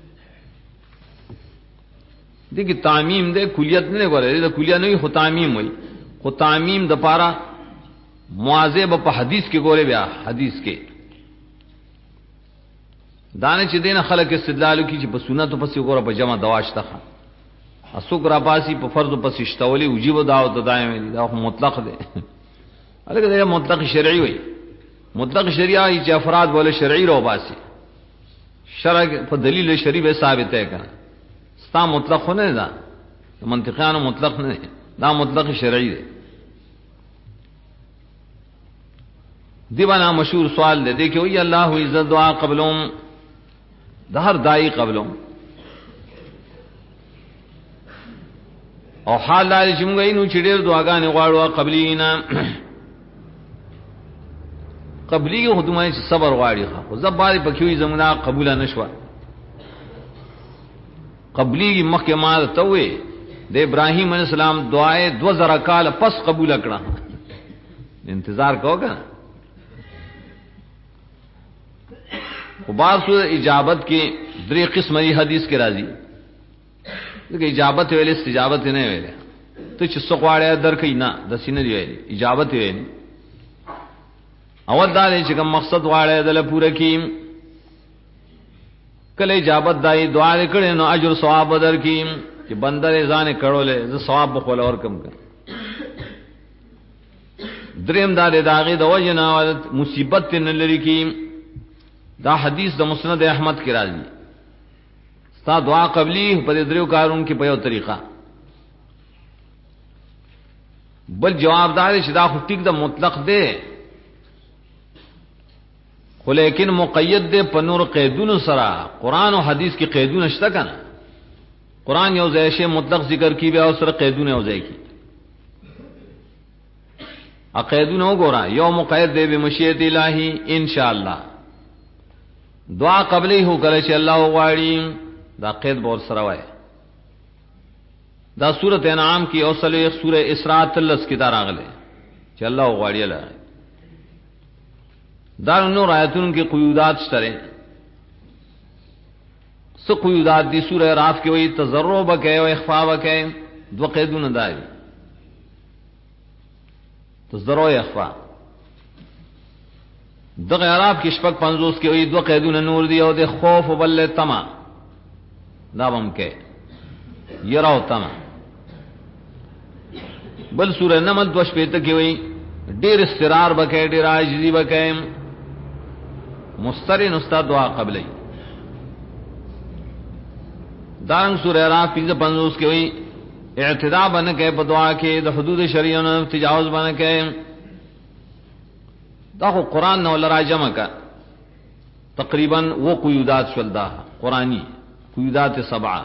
دغه تعمیم ده کلیت نه غواړي د کلیه نه خو تعمیم وي خو تعمیم د پارا مواظب په حدیث کې ګوره بیا حدیث کې دانه چې دین خلک استدلال کوي چې په سنت او پسې ګوره په جمع دواشته اسوک را پاسی په فرض پسې شتولي وجيب دعوت دائم دا خو مطلق ده الګا دا مطلق شرعي وي مطلق شریعه چې افراد بوله شرعي رو باسي شرع په دلیل شرعي به ثابت ہے کنه ستا مطلق نه ده منطقيانو مطلق نه دا مطلق شرعي ده دیوانا مشهور سوال ده دیکھو یہ اللہ عزت دعا قبلهم د هر دای قبلهم او حال لري چې موږ اینو چې ډېر دعاګانې غواړو قبلینا قبلی خدمت صبر غواړي خو زباري پکوي زموږه قبول نه شو قبلی مخکې ما ته وې د ابراهیم علیه السلام دعای 2000 کال پس قبول کړه انتظار کوګه او باسو اجابت کې درې قسمه حدیث کې راځي دغه اجابت ویل استجابت نه ویل ته چې څوغواړې درکې نه د سینې ویل اجابت ویل اول دا چې کوم مقصد غواړې دل پوره کیم کله اجابت دای دعا کړي نو اجر ثواب درکې چې بندر ځان کړولې ز ثواب بخول اور کم کړ دریم دا داغه د وجنه مصیبت نه لري کې دا حدیث د مسند احمد کی راځي ستا دعا قبلی په دریو کارون کې په یو طریقه بل جوابدار چې دا خو ټیک د مطلق دی خو لیکن مقید دی په نور قیدونو سره قران او حدیث کې قیدونه شته کنه قران یو ځای شی مطلق ذکر کی بیا او سره قیدونه یو ځای کی عقیدونه وګورئ یو مقید دی به مشیت الہی ان شاء الله دعا قبلی ہو کله چې الله غواړي دا قید بور سره وای دا سورۃ انعام کی اوصل سورۃ اسراء تلس کی دا راغله چې الله غواړي الله دا نور آیاتونو کې قیودات شته سو قیودات دی سورۃ راف کې وای تضرع وکي او اخفاء وکي دو قیدونه دای تضرع او اخفاء دغه عرب کې شپږ 50 کې وي دوه قیدونه نور دی او د خوف وبل تما دا بم کې یراو تما بل سورہ نمل 2 شپته کې وي ډیر استقرار وکړي ډیر عاجزي وکړي مسترن استاد دعا قبلې دارنګ سورہ عرب 50 کې وي اعتداء باندې کې په دعا کې د حدود شریعه نه تجاوز باندې کې دا خو قران نو لرا جمع کا تقریبا وہ قیودات شلدا قرآنی قیودات 7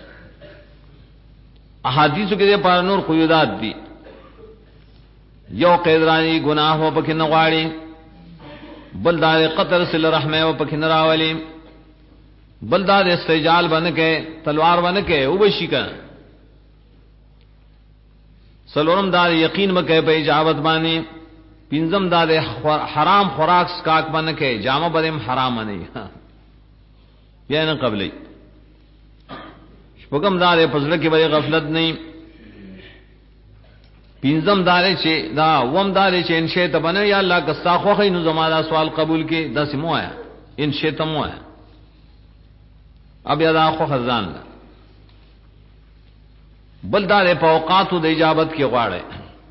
احادیث کې پر نور قیودات دي یو قیدرانی گناہ و پکې نه غواړي بل دا قطر سل رحمه و پکې نه راولي بل دا استجال باندې کې تلوار باندې کې او بشي کا سلورم دا یقین مکه په اجابت باندې پینزم دا دے حرام خوراک سکاک بن کے جامع بدم حرام نہیں یہ نہ قبلی شپگم دا دے فضل کی بڑی غفلت نہیں پینزم دارے چے دا وم دارے چے انشے تبنے یا اللہ کستا خوخی نو زمانہ سوال قبول کے دا سمو آیا انشے تمو آیا اب یادا خو خزان دا بل دارے پا اوقاتو دے اجابت کی غاڑے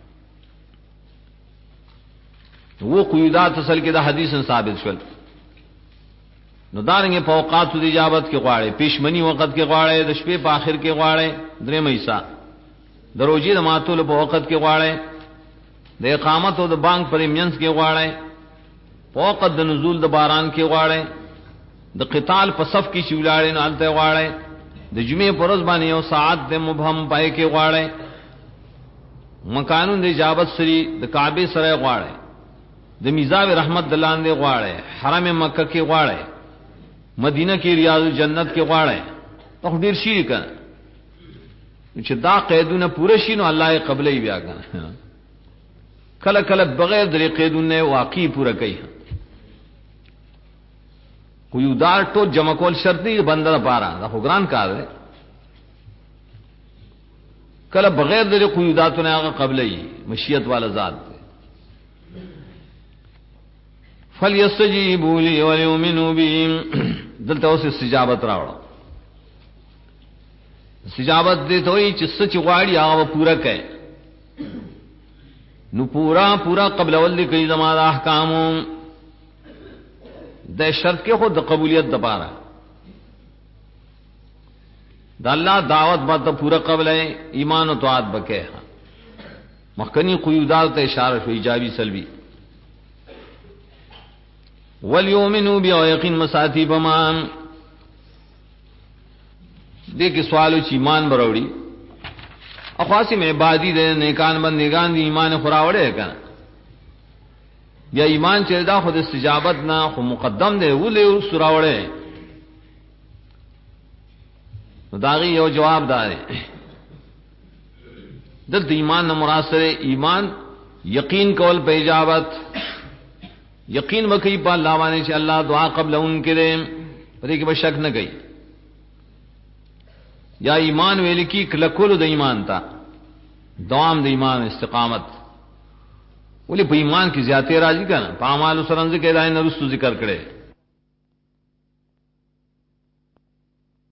وہ قیودات اصل کې د حدیث ثابت شول نو دارنګ په اوقات د اجابت کې غواړي پېشمنی وخت کې غواړي د شپې په آخر کې غواړي درې مېسا دروځي د ماتول په وخت کې غواړي د اقامت او د بانک پر مینس کې غواړي په وخت د نزول د باران کې غواړي د قتال په صف کې شولاړې نه الته غواړي د جمعې پر ورځ باندې یو ساعت د مبهم پای کې غواړي مکانون د اجابت سری د کعبه سره غواړي د میزاب رحمت دلان دی غواړي حرم مکه کې غواړي مدینه کې ریاض الجنت کې غواړي په ډیر شي کنه چې دا قیدونه پوره شي نو الله یې قبلې بیا کنه کله کله بغیر د قیدونه واقعي پوره کوي قیودار ټول جمع کول شرط دی بنده لپاره دا خو ګران کار دی کله بغیر د قیوداتونه هغه قبلې مشیت والا ذات دی فلیستجیبوا لی ولیؤمنوا بی دلته اوس استجابت راوړو استجابت دې ته وایي چې سچ غواړي هغه پورا کړي نو پورا قبل ول کوي زموږ احکام د شرط کې خود د قبولیت د پاره د الله دعوت به پورا قبل ایمان او طاعت بکې مخکنی قیودات ته اشاره شو ایجابي سلبي ولیؤمنوا بی او یقین مساتی بمان دې کې سوالو چې ایمان بروړي اخواسی میں عبادی دے نیکان بندگان دی ایمان خراوڑے کنا یا ایمان چلدا خود استجابت نہ خو مقدم دے ولے سراوڑے داغی یو جواب دار دل ایمان نہ مراسر ایمان یقین کول پہ اجابت یقین وکئی پا اللہ وانے سے اللہ دعا قبل ان کے دے پتہ کہ بس شک نہ گئی یا ایمان ویل کی کلکول د ایمان تا دوام د ایمان استقامت ولی په ایمان کی زیاتې راځي کنه په اعمال سره ذکر راځي نه رسو ذکر کړي